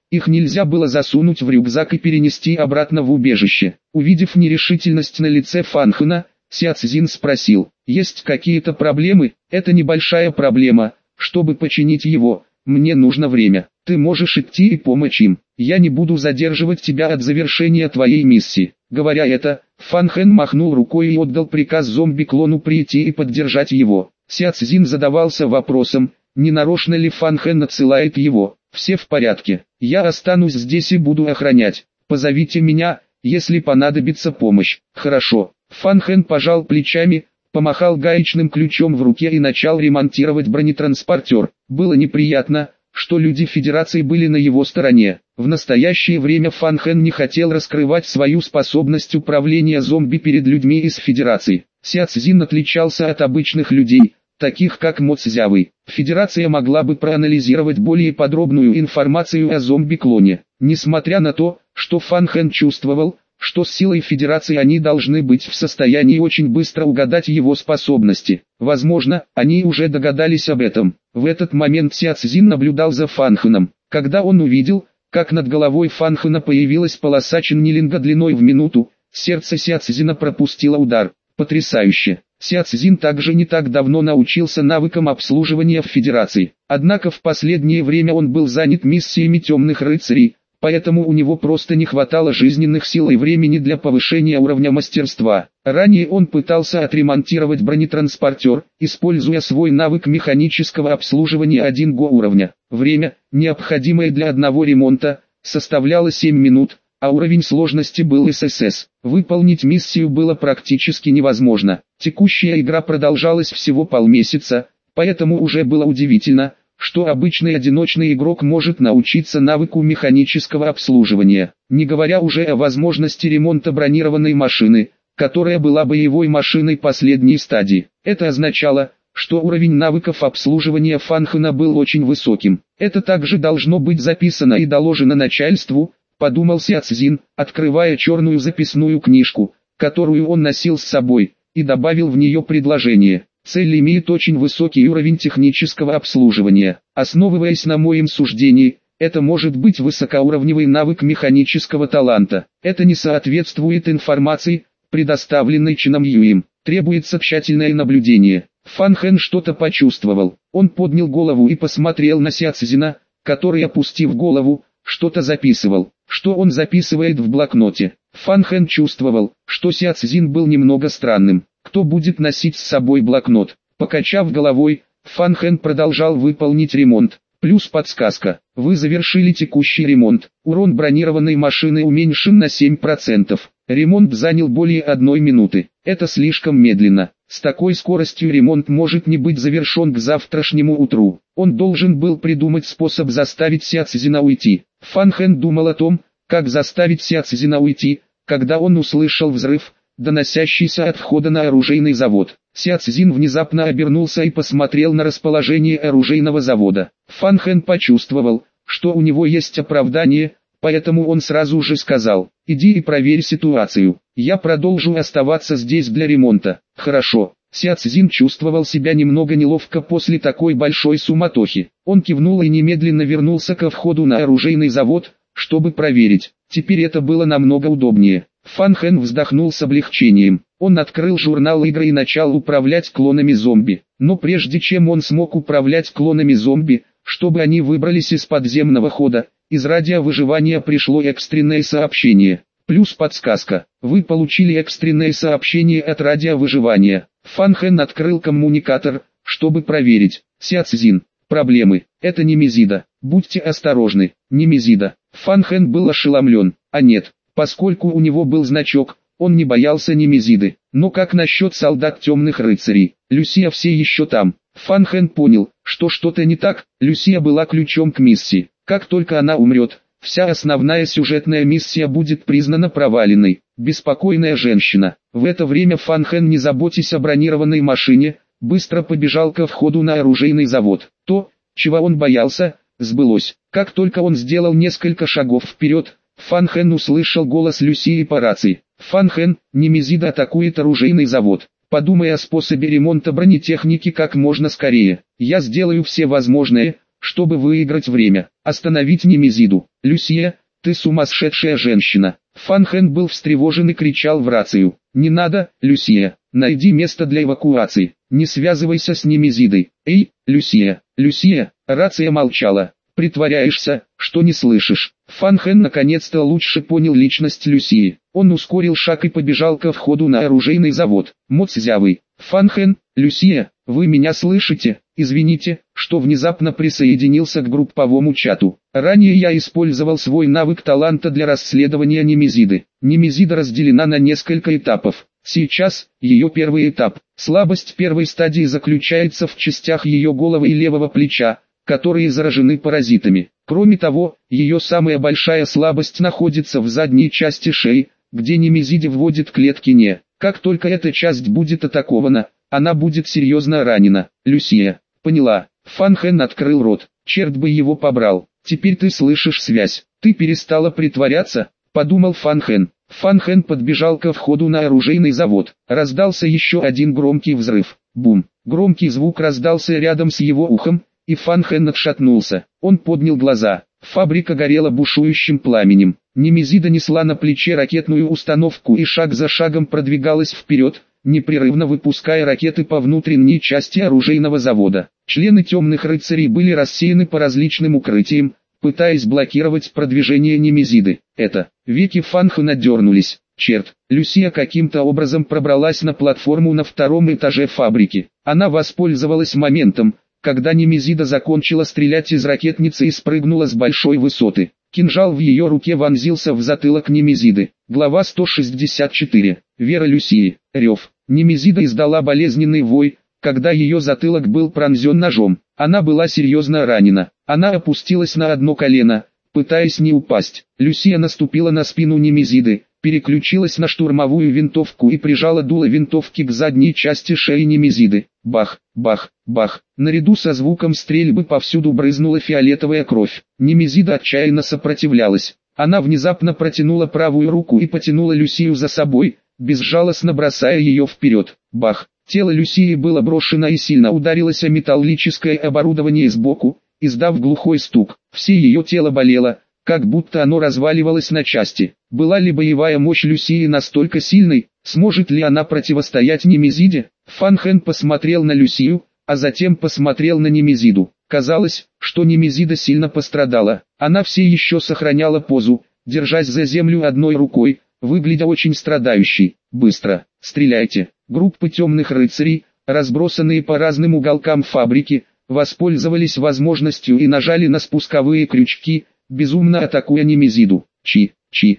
Их нельзя было засунуть в рюкзак и перенести обратно в убежище. Увидев нерешительность на лице Фан Хэна, Ся Цзин спросил: «Есть какие-то проблемы?» «Это небольшая проблема. Чтобы починить его, мне нужно время. Ты можешь идти и помочь им. Я не буду задерживать тебя от завершения твоей миссии». Говоря это, Фан Хэн махнул рукой и отдал приказ зомби-клону прийти и поддержать его. Ся Цзин задавался вопросом, не нарочно ли Фан Хэн отсылает его. «Все в порядке. Я останусь здесь и буду охранять. Позовите меня, если понадобится помощь». «Хорошо». Фан Хэн пожал плечами, помахал гаечным ключом в руке и начал ремонтировать бронетранспортер. Было неприятно, что люди Федерации были на его стороне. В настоящее время Фан Хэн не хотел раскрывать свою способность управления зомби перед людьми из Федерации. Ся Цзин отличался от обычных людей, таких как Мо Цзявый. Федерация могла бы проанализировать более подробную информацию о зомби-клоне. Несмотря на то, что Фан Хэн чувствовал, что с силой Федерации они должны быть в состоянии очень быстро угадать его способности. Возможно, они уже догадались об этом. В этот момент Ся Цзин наблюдал за Фан Хэном. Когда он увидел, как над головой Фан Хэна появилась полоса ченнилинга длиной в минуту, сердце Ся Цзина пропустило удар. Потрясающе! Ся Цзин также не так давно научился навыкам обслуживания в Федерации. Однако в последнее время он был занят миссиями темных рыцарей, поэтому у него просто не хватало жизненных сил и времени для повышения уровня мастерства. Ранее он пытался отремонтировать бронетранспортер, используя свой навык механического обслуживания 1 го уровня. Время, необходимое для одного ремонта, составляло 7 минут, а уровень сложности был ССС. Выполнить миссию было практически невозможно. Текущая игра продолжалась всего полмесяца, поэтому уже было удивительно, что обычный одиночный игрок может научиться навыку механического обслуживания, не говоря уже о возможности ремонта бронированной машины, которая была боевой машиной последней стадии. Это означало, что уровень навыков обслуживания Фан Хэна был очень высоким. Это также должно быть записано и доложено начальству, подумал Ся Цзин, открывая черную записную книжку, которую он носил с собой, и добавил в нее предложение. Цель имеет очень высокий уровень технического обслуживания. Основываясь на моем суждении, это может быть высокоуровневый навык механического таланта. Это не соответствует информации, предоставленной Чином Юем. Требуется тщательное наблюдение. Фан Хэн что-то почувствовал. Он поднял голову и посмотрел на Ся Цзина, который, опустив голову, что-то записывал. Что он записывает в блокноте? Фан Хэн чувствовал, что Ся Цзин был немного странным. Кто будет носить с собой блокнот? Покачав головой, Фан Хэн продолжал выполнить ремонт. Плюс подсказка. Вы завершили текущий ремонт. Урон бронированной машины уменьшен на 7%. Ремонт занял более 1 минуты. Это слишком медленно. С такой скоростью ремонт может не быть завершен к завтрашнему утру. Он должен был придумать способ заставить Ся Цзина уйти. Фан Хэн думал о том, как заставить Ся Цзина уйти, когда он услышал взрыв, доносящийся от входа на оружейный завод. Ся Цзин внезапно обернулся и посмотрел на расположение оружейного завода. Фан Хэн почувствовал, что у него есть оправдание, поэтому он сразу же сказал: «Иди и проверь ситуацию. Я продолжу оставаться здесь для ремонта». «Хорошо». Ся Цзин чувствовал себя немного неловко после такой большой суматохи. Он кивнул и немедленно вернулся ко входу на оружейный завод, чтобы проверить. Теперь это было намного удобнее. Фан Хэн вздохнул с облегчением. Он открыл журнал игры и начал управлять клонами зомби. Но прежде чем он смог управлять клонами зомби, чтобы они выбрались из подземного хода, из радиовыживания пришло экстренное сообщение. Плюс подсказка. Вы получили экстренное сообщение от радиовыживания. Фан Хэн открыл коммуникатор, чтобы проверить. Ся Цзин. Проблемы. Это Немезида. Будьте осторожны. Немезида. Фан Хэн был ошеломлен. А нет, поскольку у него был значок, он не боялся Немезиды. Но как насчет солдат темных рыцарей? Люсия все еще там. Фан Хэн понял, что что-то не так. Люсия была ключом к миссии. Как только она умрет, вся основная сюжетная миссия будет признана проваленной. Беспокойная женщина. В это время Фан Хэн, не заботясь о бронированной машине, быстро побежал ко входу на оружейный завод. То, чего он боялся, сбылось. Как только он сделал несколько шагов вперед, Фан Хэн услышал голос Люсии по рации. «Фан Хэн, Немезида атакует оружейный завод. Подумай о способе ремонта бронетехники как можно скорее. Я сделаю все возможное, чтобы выиграть время, остановить Немезиду. «Люсия, ты сумасшедшая женщина!» Фан Хэн был встревожен и кричал в рацию. «Не надо, Люсия, найди место для эвакуации, не связывайся с Немезидой. Эй, Люсия, Люсия!» Рация молчала. «Притворяешься, что не слышишь». Фан Хэн наконец-то лучше понял личность Люсии. Он ускорил шаг и побежал ко входу на оружейный завод. «Моцзявый, Фан Хэн, Люсия, вы меня слышите? Извините, что внезапно присоединился к групповому чату. Ранее я использовал свой навык таланта для расследования Немезиды. Немезида разделена на несколько этапов. Сейчас, ее первый этап. Слабость первой стадии заключается в частях ее головы и левого плеча, которые заражены паразитами. Кроме того, ее самая большая слабость находится в задней части шеи, где Немезиде вводит клетки не. Как только эта часть будет атакована, она будет серьезно ранена. Люсия, поняла. Фан Хэн открыл рот. Черт бы его побрал. Теперь ты слышишь связь. Ты перестала притворяться, подумал Фан Хэн. Фан Хэн подбежал ко входу на оружейный завод. Раздался еще один громкий взрыв. Бум. Громкий звук раздался рядом с его ухом, и Фан Хэн отшатнулся. Он поднял глаза. Фабрика горела бушующим пламенем. Немезида несла на плече ракетную установку и шаг за шагом продвигалась вперед, непрерывно выпуская ракеты по внутренней части оружейного завода. Члены темных рыцарей были рассеяны по различным укрытиям, пытаясь блокировать продвижение Немезиды. Веки Фан Хэна дернулись. Черт, Люсия каким-то образом пробралась на платформу на втором этаже фабрики. Она воспользовалась моментом, когда Немезида закончила стрелять из ракетницы и спрыгнула с большой высоты. Кинжал в ее руке вонзился в затылок Немезиды. Глава 164. Вера Люсии. Рев. Немезида издала болезненный вой, когда ее затылок был пронзен ножом. Она была серьезно ранена. Она опустилась на одно колено, пытаясь не упасть. Люсия наступила на спину Немезиды, переключилась на штурмовую винтовку и прижала дуло винтовки к задней части шеи Немезиды. Бах, бах, бах. Наряду со звуком стрельбы повсюду брызнула фиолетовая кровь. Немезида отчаянно сопротивлялась. Она внезапно протянула правую руку и потянула Люсию за собой, безжалостно бросая ее вперед. Бах. Тело Люсии было брошено и сильно ударилось о металлическое оборудование сбоку, издав глухой стук. Все ее тело болело, как будто оно разваливалось на части. Была ли боевая мощь Люсии настолько сильной, сможет ли она противостоять Немезиде? Фан Хэн посмотрел на Люсию, а затем посмотрел на Немезиду. Казалось, что Немезида сильно пострадала. Она все еще сохраняла позу, держась за землю одной рукой, выглядя очень страдающей. «Быстро, стреляйте!» Группы темных рыцарей, разбросанные по разным уголкам фабрики, воспользовались возможностью и нажали на спусковые крючки, безумно атакуя Немезиду. Чи.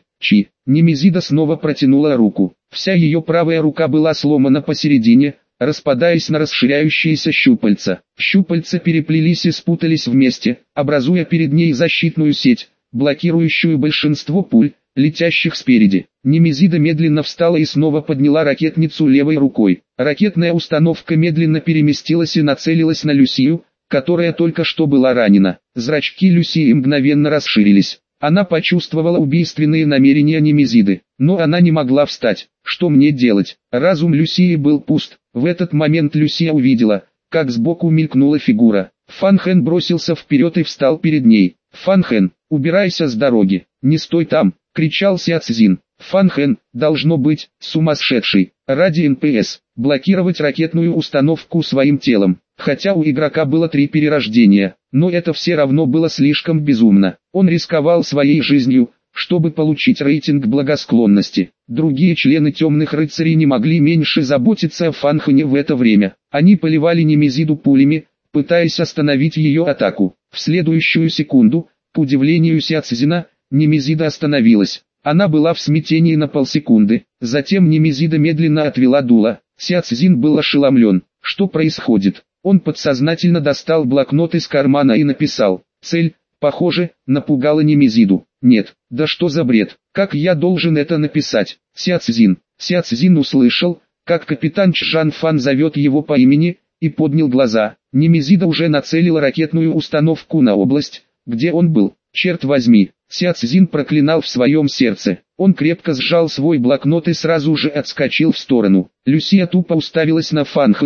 Немезида снова протянула руку. Вся ее правая рука была сломана посередине, распадаясь на расширяющиеся щупальца. Щупальца переплелись и спутались вместе, образуя перед ней защитную сеть, блокирующую большинство пуль, летящих спереди. Немезида медленно встала и снова подняла ракетницу левой рукой. Ракетная установка медленно переместилась и нацелилась на Люсию, которая только что была ранена. Зрачки Люсии мгновенно расширились. Она почувствовала убийственные намерения Немезиды, но она не могла встать. Что мне делать? Разум Люсии был пуст. В этот момент Люсия увидела, как сбоку мелькнула фигура. Фан Хэн бросился вперед и встал перед ней. «Фан Хэн, убирайся с дороги, не стой там!» — кричал Ся Цзин. Фан Хэн, должно быть, сумасшедший. Ради НПС, блокировать ракетную установку своим телом. Хотя у игрока было 3 перерождения, но это все равно было слишком безумно. Он рисковал своей жизнью, чтобы получить рейтинг благосклонности. Другие члены темных рыцарей не могли меньше заботиться о Фан Хэне в это время. Они поливали Немезиду пулями, пытаясь остановить ее атаку. В следующую секунду, к удивлению Ся Цзина, Немезида остановилась. Она была в смятении на полсекунды. Затем Немезида медленно отвела дуло. Ся Цзин был ошеломлен. Что происходит? Он подсознательно достал блокнот из кармана и написал. Цель, похоже, напугала Немезиду. Нет, да что за бред? Как я должен это написать? Ся Цзин. Ся Цзин услышал, как капитан Чжан Фан зовет его по имени, и поднял глаза. Немезида уже нацелила ракетную установку на область, где он был. Черт возьми, Ся Цзин проклинал в своем сердце. Он крепко сжал свой блокнот и сразу же отскочил в сторону. Люсия тупо уставилась на Фан Хэна,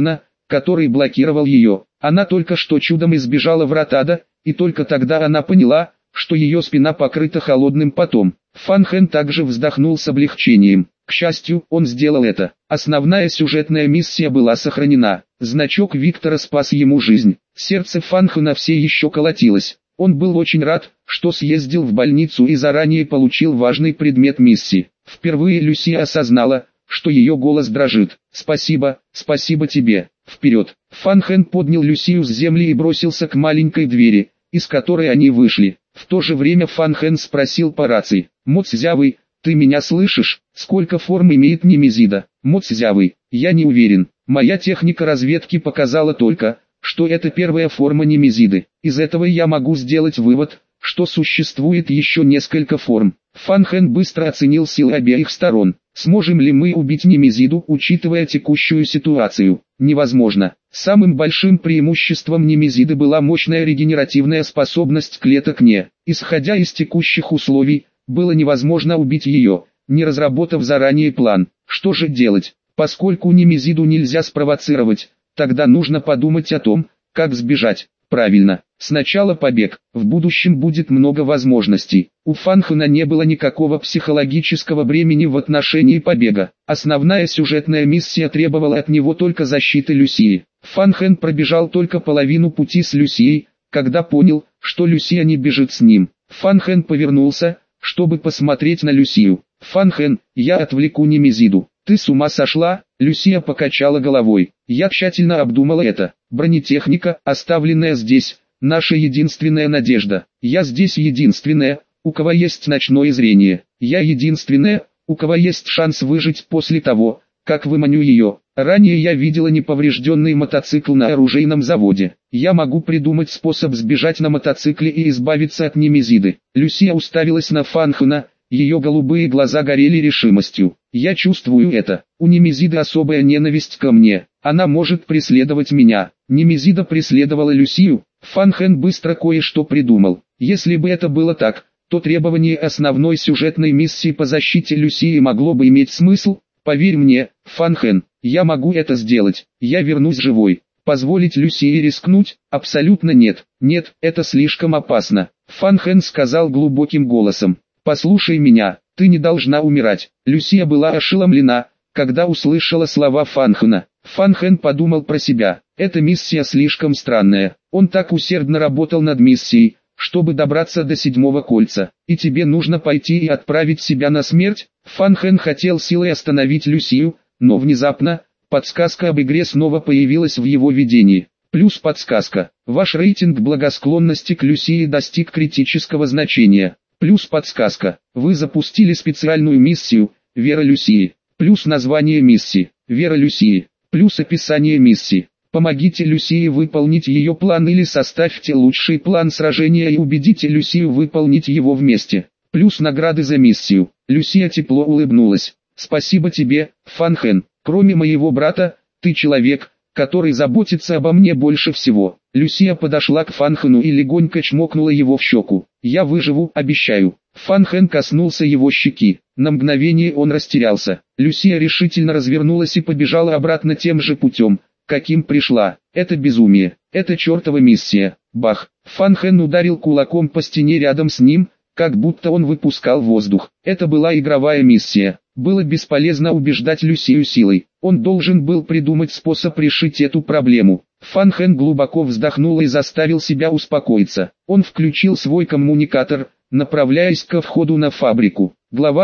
который блокировал ее. Она только что чудом избежала врат ада, и только тогда она поняла, что ее спина покрыта холодным потом. Фан Хэн также вздохнул с облегчением. К счастью, он сделал это. Основная сюжетная миссия была сохранена. Значок Виктора спас ему жизнь. Сердце Фан Хэна все еще колотилось. Он был очень рад, что съездил в больницу и заранее получил важный предмет миссии. Впервые Люсия осознала, что ее голос дрожит. «Спасибо, спасибо тебе. Вперед!» Фан Хэн поднял Люсию с земли и бросился к маленькой двери, из которой они вышли. В то же время Фан Хэн спросил по рации: «Мо Цзявый, ты меня слышишь? Сколько форм имеет Немезида?» «Мо Цзявый, я не уверен. Моя техника разведки показала только, что это первая форма Немезиды. Из этого я могу сделать вывод, что существует еще несколько форм». Фан Хэн быстро оценил силы обеих сторон. «Сможем ли мы убить Немезиду, учитывая текущую ситуацию?» Невозможно. Самым большим преимуществом Немезиды была мощная регенеративная способность клеток Не. Исходя из текущих условий, было невозможно убить ее, не разработав заранее план. Что же делать? Поскольку Немезиду нельзя спровоцировать, тогда нужно подумать о том, как сбежать. Правильно, сначала побег, в будущем будет много возможностей. У Фан Хэна не было никакого психологического бремени в отношении побега. Основная сюжетная миссия требовала от него только защиты Люсии. Фан Хэн пробежал только половину пути с Люсией, когда понял, что Люсия не бежит с ним. Фан Хэн повернулся, чтобы посмотреть на Люсию. «Фан Хэн, я отвлеку Немезиду». «Ты с ума сошла?» Люсия покачала головой. «Я тщательно обдумала это. Бронетехника, оставленная здесь, наша единственная надежда. Я здесь единственная, у кого есть ночное зрение. Я единственная, у кого есть шанс выжить после того, как выманю ее. Ранее я видела неповрежденный мотоцикл на оружейном заводе. Я могу придумать способ сбежать на мотоцикле и избавиться от Немезиды». Люсия уставилась на Фан Хэна, ее голубые глаза горели решимостью. «Я чувствую это. У Немезиды особая ненависть ко мне. Она может преследовать меня». Немезида преследовала Люсию. Фан Хэн быстро кое-что придумал. Если бы это было так, то требование основной сюжетной миссии по защите Люсии могло бы иметь смысл. «Поверь мне, Фан Хэн, я могу это сделать. Я вернусь живой». Позволить Люсии рискнуть? Абсолютно нет. Нет, это слишком опасно. Фан Хэн сказал глубоким голосом. «Послушай меня, ты не должна умирать». Люсия была ошеломлена, когда услышала слова Фан Хэна. Фан Хэн подумал про себя. Эта миссия слишком странная. Он так усердно работал над миссией, чтобы добраться до седьмого кольца. И тебе нужно пойти и отправить себя на смерть? Фан Хэн хотел силой остановить Люсию, но внезапно, подсказка об игре снова появилась в его видении. Плюс подсказка. Ваш рейтинг благосклонности к Люсии достиг критического значения. Плюс подсказка. Вы запустили специальную миссию «Вера Люсии». Плюс название миссии «Вера Люсии». Плюс описание миссии. Помогите Люсии выполнить ее план или составьте лучший план сражения и убедите Люсию выполнить его вместе. Плюс награды за миссию. Люсия тепло улыбнулась. «Спасибо тебе, Фан Хэн. Кроме моего брата, ты человек, который заботится обо мне больше всего». Люсия подошла к Фан Хэну и легонько чмокнула его в щеку. «Я выживу, обещаю». Фан Хэн коснулся его щеки. На мгновение он растерялся. Люсия решительно развернулась и побежала обратно тем же путем, каким пришла. «Это безумие. Это чертова миссия». Бах! Фан Хэн ударил кулаком по стене рядом с ним, как будто он выпускал воздух. Это была игровая миссия. Было бесполезно убеждать Люсию силой. Он должен был придумать способ решить эту проблему. Фан Хэн глубоко вздохнул и заставил себя успокоиться. Он включил свой коммуникатор, направляясь ко входу на фабрику. Глава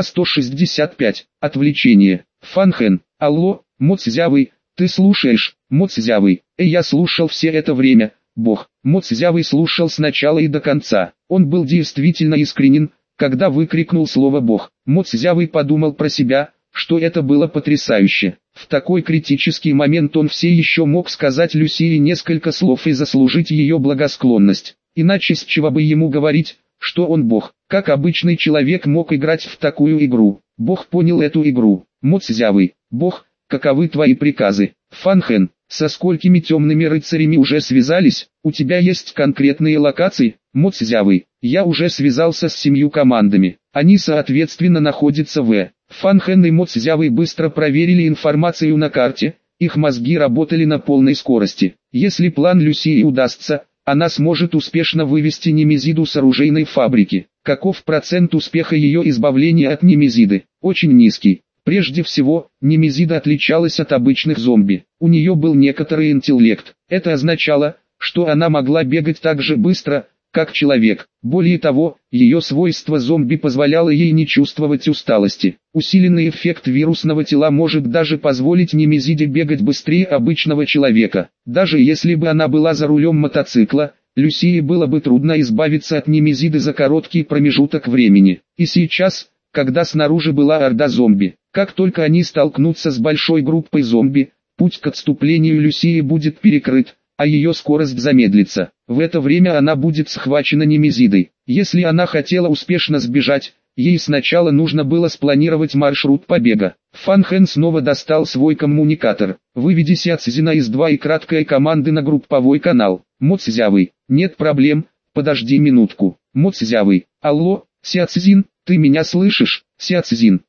165. Отвлечение. Фан Хэн. «Алло, Мо Цзявый, ты слушаешь?» «Мо Цзявый, я слушал все это время, Бог». Мо Цзявый слушал сначала и до конца. Он был действительно искренен, когда выкрикнул слово «Бог». Мо Цзявый подумал про себя, что это было потрясающе. В такой критический момент он все еще мог сказать Люсии несколько слов и заслужить ее благосклонность. Иначе с чего бы ему говорить, что он Бог? Как обычный человек мог играть в такую игру? Бог понял эту игру. Мо Цзявый. «Бог, каковы твои приказы?» Фан Хэн. «Со сколькими темными рыцарями уже связались? У тебя есть конкретные локации?» Мо Цзявый. «Я уже связался с 7 командами. Они соответственно находятся в...» Фан Хэн и Мо Цзявый быстро проверили информацию на карте, их мозги работали на полной скорости. Если план Люсии удастся, она сможет успешно вывести Немезиду с оружейной фабрики. Каков процент успеха ее избавления от Немезиды? Очень низкий. Прежде всего, Немезида отличалась от обычных зомби. У нее был некоторый интеллект. Это означало, что она могла бегать так же быстро, как человек. Более того, ее свойство зомби позволяло ей не чувствовать усталости. Усиленный эффект вирусного тела может даже позволить Немезиде бегать быстрее обычного человека. Даже если бы она была за рулем мотоцикла, Люсии было бы трудно избавиться от Немезиды за короткий промежуток времени. И сейчас, когда снаружи была орда зомби, как только они столкнутся с большой группой зомби, путь к отступлению Люсии будет перекрыт, а ее скорость замедлится. В это время она будет схвачена Немезидой. Если она хотела успешно сбежать, ей сначала нужно было спланировать маршрут побега. Фан Хэн снова достал свой коммуникатор. «Выведи Ся Цзина из 2 и краткой команды на групповой канал». «Мо Цзявый, нет проблем, подожди минутку». «Мо Цзявый, алло, Ся Цзин, ты меня слышишь?» «Ся Цзин,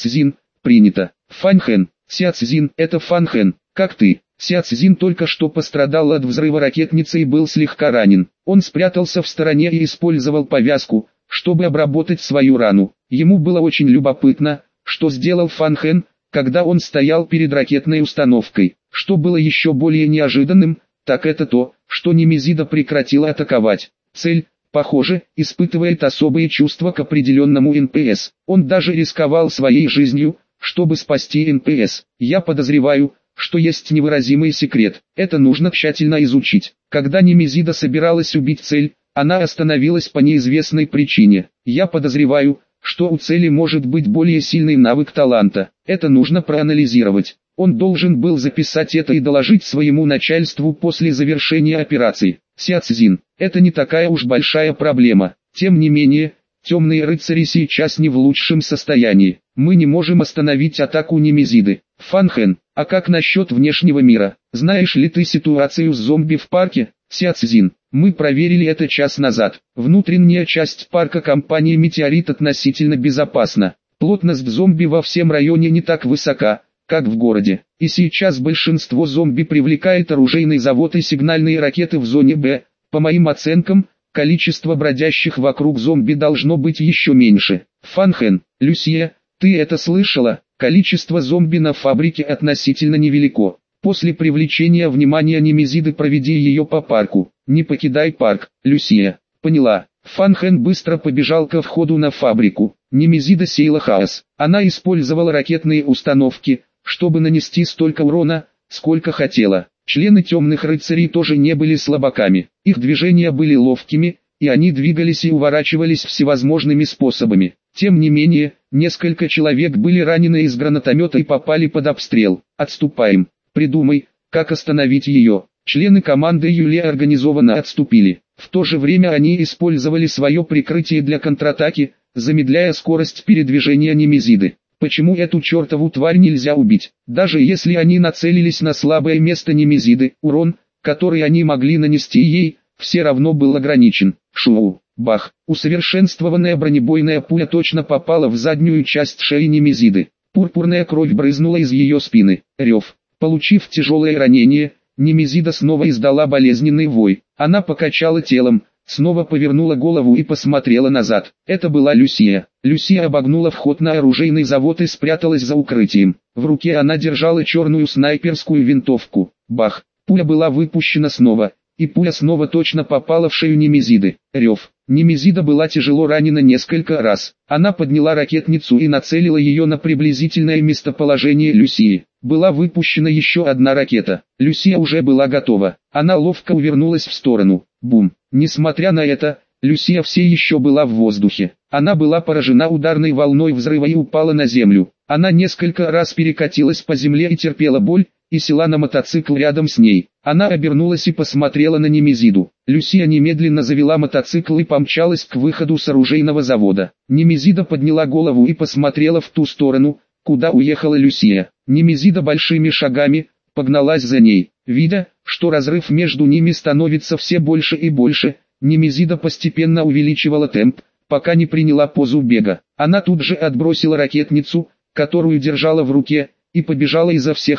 принято». «Фан Хэн, Ся Цзин, это Фан Хэн, как ты?» Ся Цзин только что пострадал от взрыва ракетницы и был слегка ранен. Он спрятался в стороне и использовал повязку, чтобы обработать свою рану. Ему было очень любопытно, что сделал Фан Хэн, когда он стоял перед ракетной установкой. Что было еще более неожиданным, так это то, что Немезида прекратила атаковать. Цель, похоже, испытывает особые чувства к определенному НПС. Он даже рисковал своей жизнью, чтобы спасти НПС. Я подозреваю, что есть невыразимый секрет. Это нужно тщательно изучить. Когда Немезида собиралась убить цель, она остановилась по неизвестной причине. Я подозреваю, что у цели может быть более сильный навык таланта. Это нужно проанализировать. Он должен был записать это и доложить своему начальству после завершения операции. Ся Цзин, это не такая уж большая проблема. Тем не менее, темные рыцари сейчас не в лучшем состоянии. Мы не можем остановить атаку Немезиды. Фан Хэн, а как насчет внешнего мира? Знаешь ли ты ситуацию с зомби в парке? Ся Цзин, мы проверили это час назад. Внутренняя часть парка компании «Метеорит» относительно безопасна. Плотность зомби во всем районе не так высока, как в городе. И сейчас большинство зомби привлекает оружейный завод и сигнальные ракеты в зоне Б. По моим оценкам, количество бродящих вокруг зомби должно быть еще меньше. Фан Хэн, Люсия, ты это слышала? Количество зомби на фабрике относительно невелико. После привлечения внимания Немезиды проведи ее по парку. Не покидай парк, Люсия. Поняла. Фан Хэн быстро побежал ко входу на фабрику. Немезида сеяла хаос. Она использовала ракетные установки, чтобы нанести столько урона, сколько хотела. Члены темных рыцарей тоже не были слабаками. Их движения были ловкими, и они двигались и уворачивались всевозможными способами. Тем не менее, несколько человек были ранены из гранатомета и попали под обстрел. Отступаем. Придумай, как остановить ее. Члены команды Юли организованно отступили. В то же время они использовали свое прикрытие для контратаки, замедляя скорость передвижения Немезиды. Почему эту чертову тварь нельзя убить? Даже если они нацелились на слабое место Немезиды, урон, который они могли нанести ей, все равно был ограничен. Шоу. Бах. Усовершенствованная бронебойная пуля точно попала в заднюю часть шеи Немезиды. Пурпурная кровь брызнула из ее спины. Рев. Получив тяжелое ранение, Немезида снова издала болезненный вой. Она покачала телом, снова повернула голову и посмотрела назад. Это была Люсия. Люсия обогнула вход на оружейный завод и спряталась за укрытием. В руке она держала черную снайперскую винтовку. Бах. Пуля была выпущена снова, и пуля снова точно попала в шею Немезиды. Рев. Немезида была тяжело ранена несколько раз. Она подняла ракетницу и нацелила ее на приблизительное местоположение Люсии. Была выпущена еще одна ракета. Люсия уже была готова. Она ловко увернулась в сторону. Бум. Несмотря на это, Люсия все еще была в воздухе. Она была поражена ударной волной взрыва и упала на землю. Она несколько раз перекатилась по земле и терпела боль, и села на мотоцикл рядом с ней. Она обернулась и посмотрела на Немезиду. Люсия немедленно завела мотоцикл и помчалась к выходу с оружейного завода. Немезида подняла голову и посмотрела в ту сторону, куда уехала Люсия. Немезида большими шагами погналась за ней. Видя, что разрыв между ними становится все больше и больше, Немезида постепенно увеличивала темп, пока не приняла позу бега. Она тут же отбросила ракетницу, которую держала в руке, и побежала изо всех сил.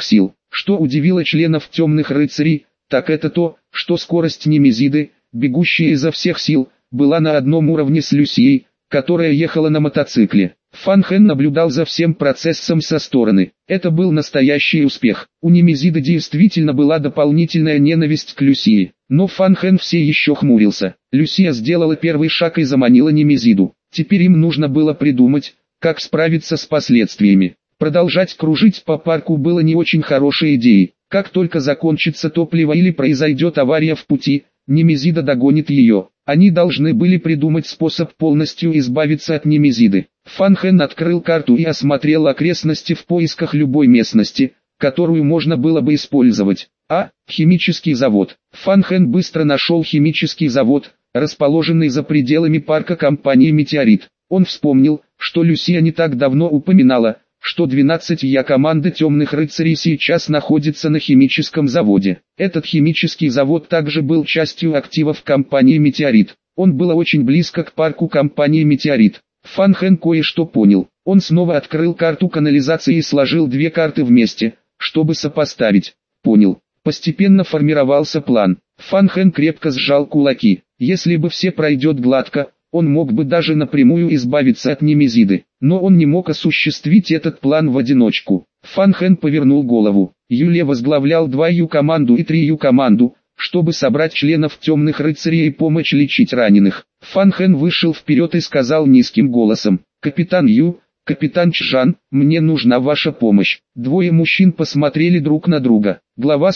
Что удивило членов Темных Рыцарей, так это то, что скорость Немезиды, бегущая изо всех сил, была на одном уровне с Люсией, которая ехала на мотоцикле. Фан Хэн наблюдал за всем процессом со стороны. Это был настоящий успех. У Немезиды действительно была дополнительная ненависть к Люсии. Но Фан Хэн все еще хмурился. Люсия сделала первый шаг и заманила Немезиду. Теперь им нужно было придумать, как справиться с последствиями. Продолжать кружить по парку было не очень хорошей идеей. Как только закончится топливо или произойдет авария в пути, Немезида догонит ее. Они должны были придумать способ полностью избавиться от Немезиды. Фан Хэн открыл карту и осмотрел окрестности в поисках любой местности, которую можно было бы использовать. Химический завод. Фан Хэн быстро нашел химический завод, расположенный за пределами парка компании «Метеорит». Он вспомнил, что Люсия не так давно упоминала, что 12-я команда Темных Рыцарей сейчас находится на химическом заводе. Этот химический завод также был частью активов компании «Метеорит». Он был очень близко к парку компании «Метеорит». Фан Хэн кое-что понял. Он снова открыл карту канализации и сложил две карты вместе, чтобы сопоставить. Понял. Постепенно формировался план. Фан Хэн крепко сжал кулаки. Если бы все пройдет гладко, он мог бы даже напрямую избавиться от Немезиды. Но он не мог осуществить этот план в одиночку. Фан Хэн повернул голову. Юле возглавлял 2-ю команду и 3-ю команду, чтобы собрать членов Темных Рыцарей и помочь лечить раненых. Фан Хэн вышел вперед и сказал низким голосом: «Капитан Ю, капитан Чжан, мне нужна ваша помощь». Двое мужчин посмотрели друг на друга. Глава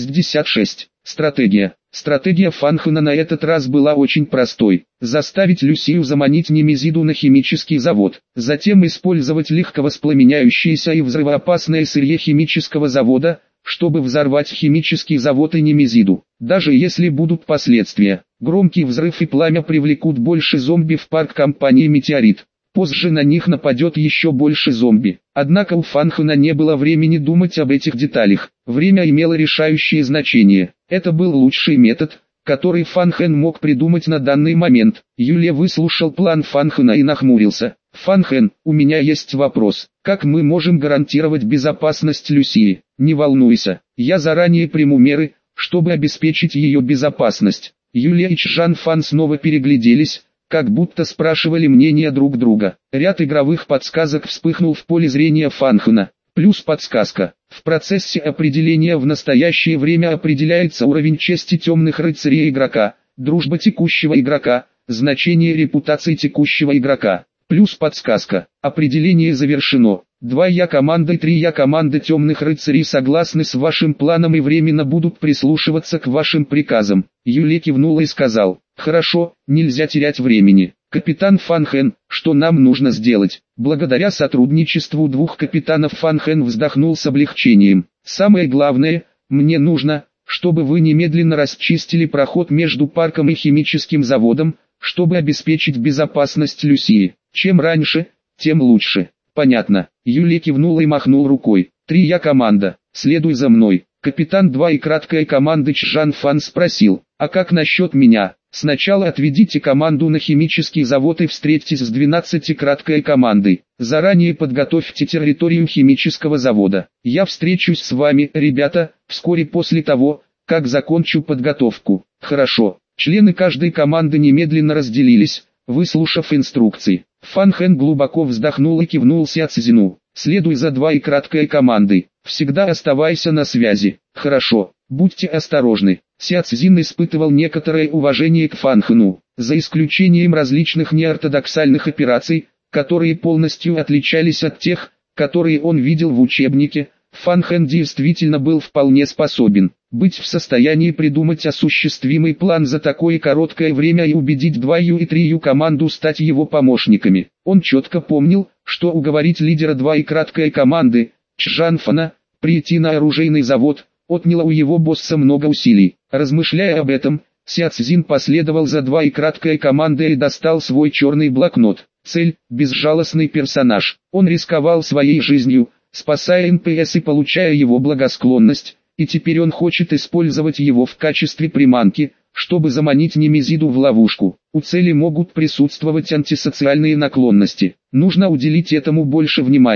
166. Стратегия. Стратегия Фан Хэна на этот раз была очень простой. Заставить Люсию заманить Немезиду на химический завод. Затем использовать легковоспламеняющееся и взрывоопасное сырье химического завода, чтобы взорвать химический завод и Немезиду. Даже если будут последствия, громкий взрыв и пламя привлекут больше зомби в парк компании «Метеорит». Позже на них нападет еще больше зомби. Однако у Фан Хэна не было времени думать об этих деталях. Время имело решающее значение. Это был лучший метод, который Фан Хэн мог придумать на данный момент. Юле выслушал план Фан Хэна и нахмурился. «Фан Хэн, у меня есть вопрос. Как мы можем гарантировать безопасность Люсии?» «Не волнуйся, я заранее приму меры, чтобы обеспечить ее безопасность». Юле и Чжан Фан снова перегляделись, как будто спрашивали мнение друг друга. Ряд игровых подсказок вспыхнул в поле зрения Фан Хэна. Плюс подсказка. В процессе определения в настоящее время определяется уровень чести Темных Рыцарей игрока, дружба текущего игрока, значение репутации текущего игрока. Плюс подсказка. Определение завершено. 2-я команда и 3-я команда Темных Рыцарей согласны с вашим планом и временно будут прислушиваться к вашим приказам. Юле кивнула и сказал: «Хорошо, нельзя терять времени. Капитан Фан Хэн, что нам нужно сделать?» Благодаря сотрудничеству 2 капитанов Фан Хэн вздохнул с облегчением. «Самое главное, мне нужно, чтобы вы немедленно расчистили проход между парком и химическим заводом, чтобы обеспечить безопасность Люсии. Чем раньше, тем лучше». «Понятно». Юле кивнул и махнул рукой. «3-я команда, следуй за мной». Капитан 2 и краткая команда Чжан Фан спросил: «А как насчет меня?» «Сначала отведите команду на химический завод и встретьтесь с 12-й краткой командой. Заранее подготовьте территорию химического завода. Я встречусь с вами, ребята, вскоре после того, как закончу подготовку». «Хорошо». Члены каждой команды немедленно разделились, выслушав инструкции. Фан Хэн глубоко вздохнул и кивнул Ся Цзину. «Следуй за 2 и краткой командой. Всегда оставайся на связи». «Хорошо, будьте осторожны». Ся Цзин испытывал некоторое уважение к Фан Хэну. За исключением различных неортодоксальных операций, которые полностью отличались от тех, которые он видел в учебнике, Фан Хэн действительно был вполне способен быть в состоянии придумать осуществимый план за такое короткое время и убедить 2-ю и 3-ю команду стать его помощниками. Он четко помнил, что уговорить лидера 2 и краткой команды, Чжан Фана, прийти на оружейный завод, отняло у его босса много усилий. Размышляя об этом, Ся Цзин последовал за 2 и краткой командой и достал свой черный блокнот. Цель – безжалостный персонаж. Он рисковал своей жизнью, спасая НПС и получая его благосклонность, и теперь он хочет использовать его в качестве приманки, чтобы заманить Немезиду в ловушку. У цели могут присутствовать антисоциальные наклонности. Нужно уделить этому больше внимания.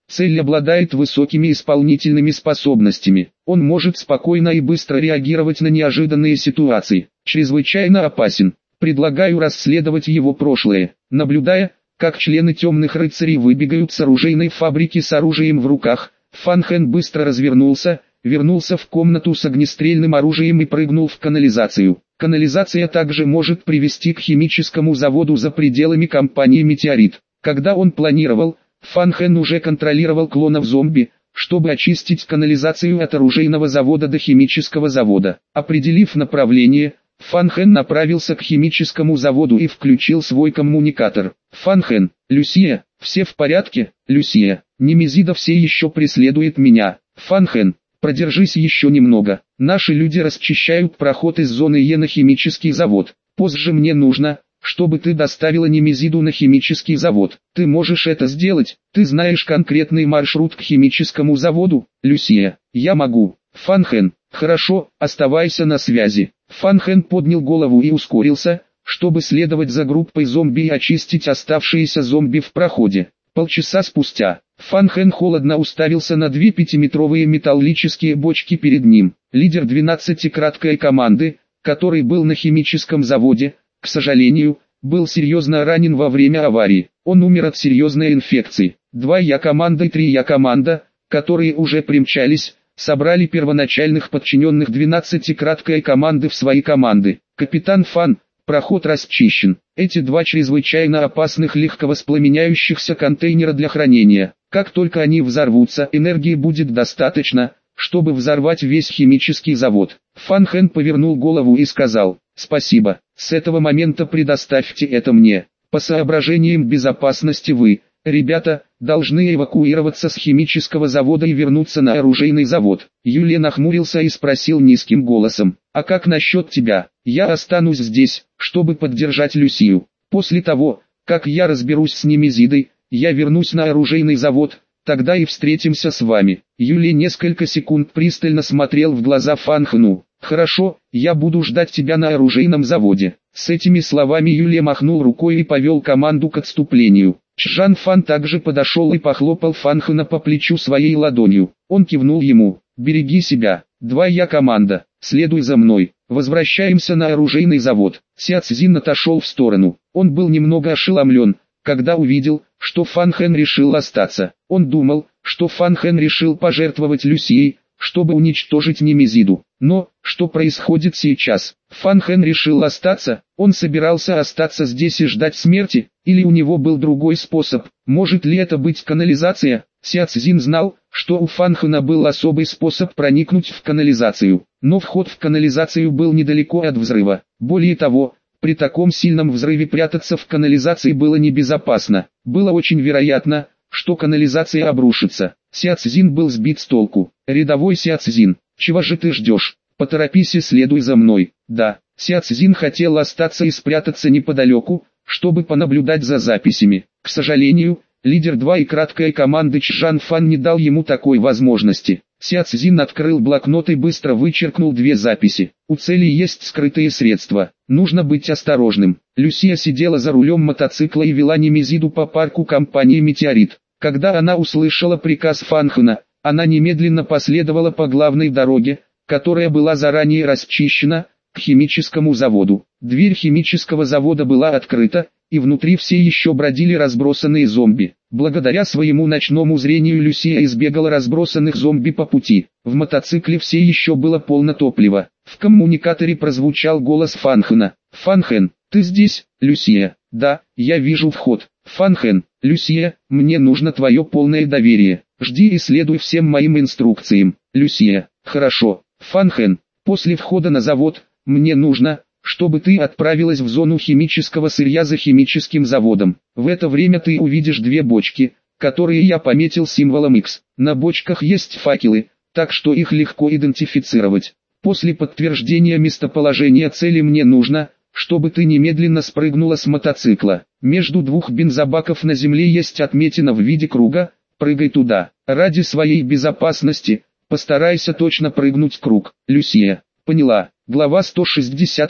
Цель обладает высокими исполнительными способностями. Он может спокойно и быстро реагировать на неожиданные ситуации. Чрезвычайно опасен. Предлагаю расследовать его прошлое. Наблюдая, как члены темных рыцарей выбегают с оружейной фабрики с оружием в руках, Фан Хэн быстро развернулся, вернулся в комнату с огнестрельным оружием и прыгнул в канализацию. Канализация также может привести к химическому заводу за пределами компании «Метеорит». Когда он планировал, Фан Хэн уже контролировал клонов зомби, чтобы очистить канализацию от оружейного завода до химического завода. Определив направление, Фан Хэн направился к химическому заводу и включил свой коммуникатор. Фан Хэн: Люсия, все в порядке? Люсия: Немезида все еще преследует меня. Фан Хэн: продержись еще немного. Наши люди расчищают проход из зоны Е на химический завод. Позже мне нужно, чтобы ты доставила Немезиду на химический завод. Ты можешь это сделать? Ты знаешь конкретный маршрут к химическому заводу? Люсия: я могу. Фан Хэн: хорошо, оставайся на связи. Фан Хэн поднял голову и ускорился, чтобы следовать за группой зомби и очистить оставшиеся зомби в проходе. Полчаса спустя, Фан Хэн холодно уставился на две 5-метровые металлические бочки перед ним. Лидер 12-краткой команды, который был на химическом заводе, к сожалению, был серьезно ранен во время аварии. Он умер от серьезной инфекции. 2 Я-команда и 3 Я-команда, которые уже примчались, собрали первоначальных подчиненных 12-краткой команды в свои команды. Капитан Фан: проход расчищен. Эти 2 чрезвычайно опасных легковоспламеняющихся контейнера для хранения. Как только они взорвутся, энергии будет достаточно, чтобы взорвать весь химический завод. Фан Хэн повернул голову и сказал: спасибо, с этого момента предоставьте это мне. По соображениям безопасности вы, ребята, должны эвакуироваться с химического завода и вернуться на оружейный завод. Юле нахмурился и спросил низким голосом: а как насчет тебя? Я останусь здесь, чтобы поддержать Люсию. После того, как я разберусь с Немезидой, я вернусь на оружейный завод, тогда и встретимся с вами. Юле несколько секунд пристально смотрел в глаза Фан Хэну. Хорошо, я буду ждать тебя на оружейном заводе. С этими словами Юле махнул рукой и повел команду к отступлению. Чжан Фан также подошел и похлопал Фан Хэна по плечу своей ладонью. Он кивнул ему: береги себя. 2 Я-команда, следуй за мной. Возвращаемся на оружейный завод. Ся Цзин отошел в сторону. Он был немного ошеломлен, когда увидел, что Фан Хэн решил остаться. Он думал, что Фан Хэн решил пожертвовать Люсией, чтобы уничтожить Немезиду. Но, что происходит сейчас? Фан Хэн решил остаться? Он собирался остаться здесь и ждать смерти? Или у него был другой способ? Может ли это быть канализация? Ся Цзин знал, что у Фан Хэна был особый способ проникнуть в канализацию. Но вход в канализацию был недалеко от взрыва. Более того, при таком сильном взрыве прятаться в канализации было небезопасно. Было очень вероятно, что канализация обрушится. Ся Цзин был сбит с толку. Рядовой Ся Цзин, чего же ты ждешь? Поторопись и следуй за мной. Да, Ся Цзин хотел остаться и спрятаться неподалеку, чтобы понаблюдать за записями. К сожалению, лидер 2 и краткой команды Чжан Фан не дал ему такой возможности. Ся Цзин открыл блокнот и быстро вычеркнул 2 записи. У цели есть скрытые средства. Нужно быть осторожным. Люсия сидела за рулем мотоцикла и вела Немезиду по парку компании «Метеорит». Когда она услышала приказ Фан Хэна, она немедленно последовала по главной дороге, которая была заранее расчищена, к химическому заводу. Дверь химического завода была открыта, и внутри все еще бродили разбросанные зомби. Благодаря своему ночному зрению Люсия избегала разбросанных зомби по пути. В мотоцикле все еще было полно топлива. В коммуникаторе прозвучал голос Фан Хэна. «Фан Хэн, ты здесь, Люсия?» «Да, я вижу вход». «Фан Хэн, Люсия, мне нужно твое полное доверие. Жди и следуй всем моим инструкциям». «Люсия, хорошо». «Фан Хэн, после входа на завод, мне нужно, чтобы ты отправилась в зону химического сырья за химическим заводом. В это время ты увидишь 2 бочки, которые я пометил символом X. На бочках есть факелы, так что их легко идентифицировать. После подтверждения местоположения цели мне нужно, чтобы ты немедленно спрыгнула с мотоцикла. Между 2 бензобаков на земле есть отметина в виде круга, прыгай туда. Ради своей безопасности, постарайся точно прыгнуть в круг. Люсия, поняла. Глава 167.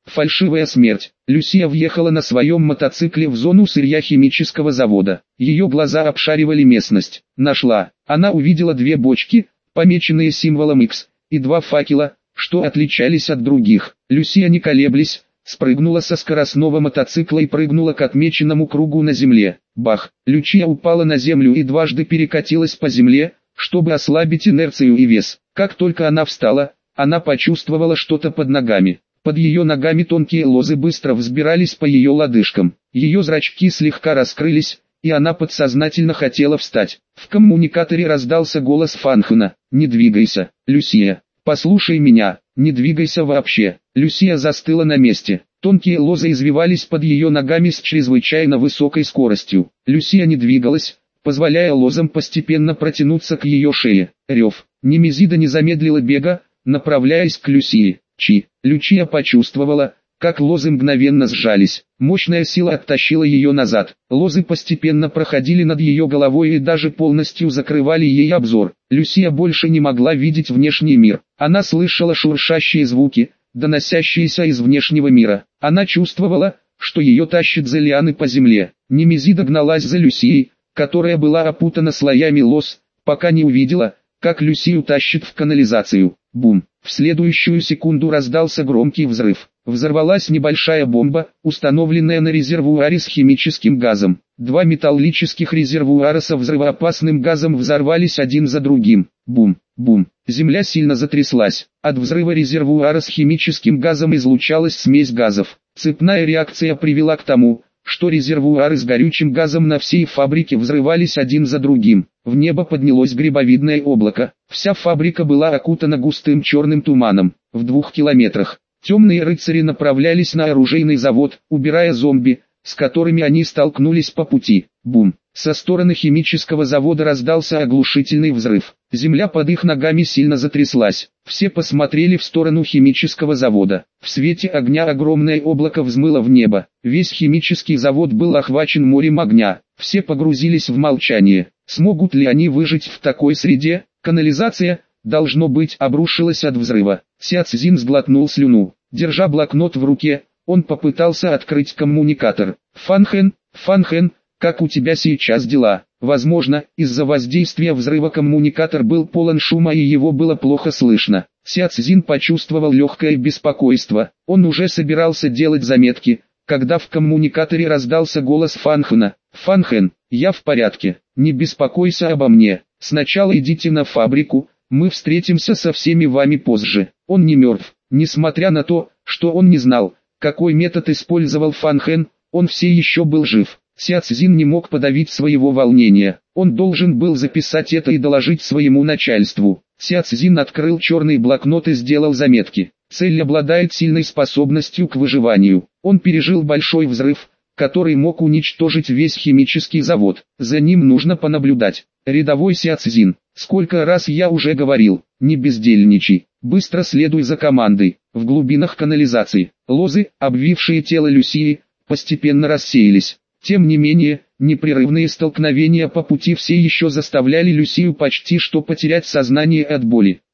Фальшивая смерть. Люсия въехала на своем мотоцикле в зону сырья химического завода. Ее глаза обшаривали местность. Нашла. Она увидела две бочки, помеченные символом X, и два факела, что отличались от других. Люсия, не колеблясь, спрыгнула со скоростного мотоцикла и прыгнула к отмеченному кругу на земле. Бах! Люсия упала на землю и дважды перекатилась по земле, чтобы ослабить инерцию и вес. Как только она встала, она почувствовала что-то под ногами. Под ее ногами тонкие лозы быстро взбирались по ее лодыжкам. Ее зрачки слегка раскрылись, и она подсознательно хотела встать. В коммуникаторе раздался голос Фанхена: «Не двигайся, Люсия. Послушай меня, не двигайся вообще». Люсия застыла на месте. Тонкие лозы извивались под ее ногами с чрезвычайно высокой скоростью. Люсия не двигалась, позволяя лозам постепенно протянуться к ее шее. Рев. Немезида не замедлила бега, направляясь к Люсии. Люсия почувствовала, как лозы мгновенно сжались. Мощная сила оттащила ее назад. Лозы постепенно проходили над ее головой и даже полностью закрывали ей обзор. Люсия больше не могла видеть внешний мир. Она слышала шуршащие звуки, доносящиеся из внешнего мира. Она чувствовала, что ее тащит за лианы по земле. Немезида гналась за Люсией, которая была опутана слоями лоз, пока не увидела, как Люсию тащит в канализацию. Бум! В следующую секунду раздался громкий взрыв. Взорвалась небольшая бомба, установленная на резервуаре с химическим газом. Два металлических резервуара со взрывоопасным газом взорвались один за другим. Бум! Бум! Земля сильно затряслась. От взрыва резервуара с химическим газом излучалась смесь газов. Цепная реакция привела к тому, что резервуары с горючим газом на всей фабрике взрывались один за другим. В небо поднялось грибовидное облако. Вся фабрика была окутана густым черным туманом. В 2 километрах темные рыцари направлялись на оружейный завод, убирая зомби, с которыми они столкнулись по пути. Бум! Со стороны химического завода раздался оглушительный взрыв. Земля под их ногами сильно затряслась. Все посмотрели в сторону химического завода. В свете огня огромное облако взмыло в небо. Весь химический завод был охвачен морем огня. Все погрузились в молчание. Смогут ли они выжить в такой среде? Канализация, должно быть, обрушилась от взрыва. Ся Цзин сглотнул слюну. Держа блокнот в руке, он попытался открыть коммуникатор. Фанхен, как у тебя сейчас дела?» Возможно, из-за воздействия взрыва коммуникатор был полон шума и его было плохо слышно. Ся Цзин почувствовал легкое беспокойство. Он уже собирался делать заметки, когда в коммуникаторе раздался голос Фанхена. «Фанхен, я в порядке, не беспокойся обо мне. Сначала идите на фабрику, мы встретимся со всеми вами позже». Он не мертв. Несмотря на то, что он не знал, какой метод использовал Фанхен, он все еще был жив. Ся Цзин не мог подавить своего волнения. Он должен был записать это и доложить своему начальству. Ся Цзин открыл черный блокнот и сделал заметки. Цель обладает сильной способностью к выживанию. Он пережил большой взрыв, который мог уничтожить весь химический завод. За ним нужно понаблюдать. Рядовой Ся Цзин, сколько раз я уже говорил, не бездельничай. Быстро следуй за командой. В глубинах канализации, лозы, обвившие тело Люсии, постепенно рассеялись. Тем не менее, непрерывные столкновения по пути все еще заставляли Люсию почти что потерять сознание от боли.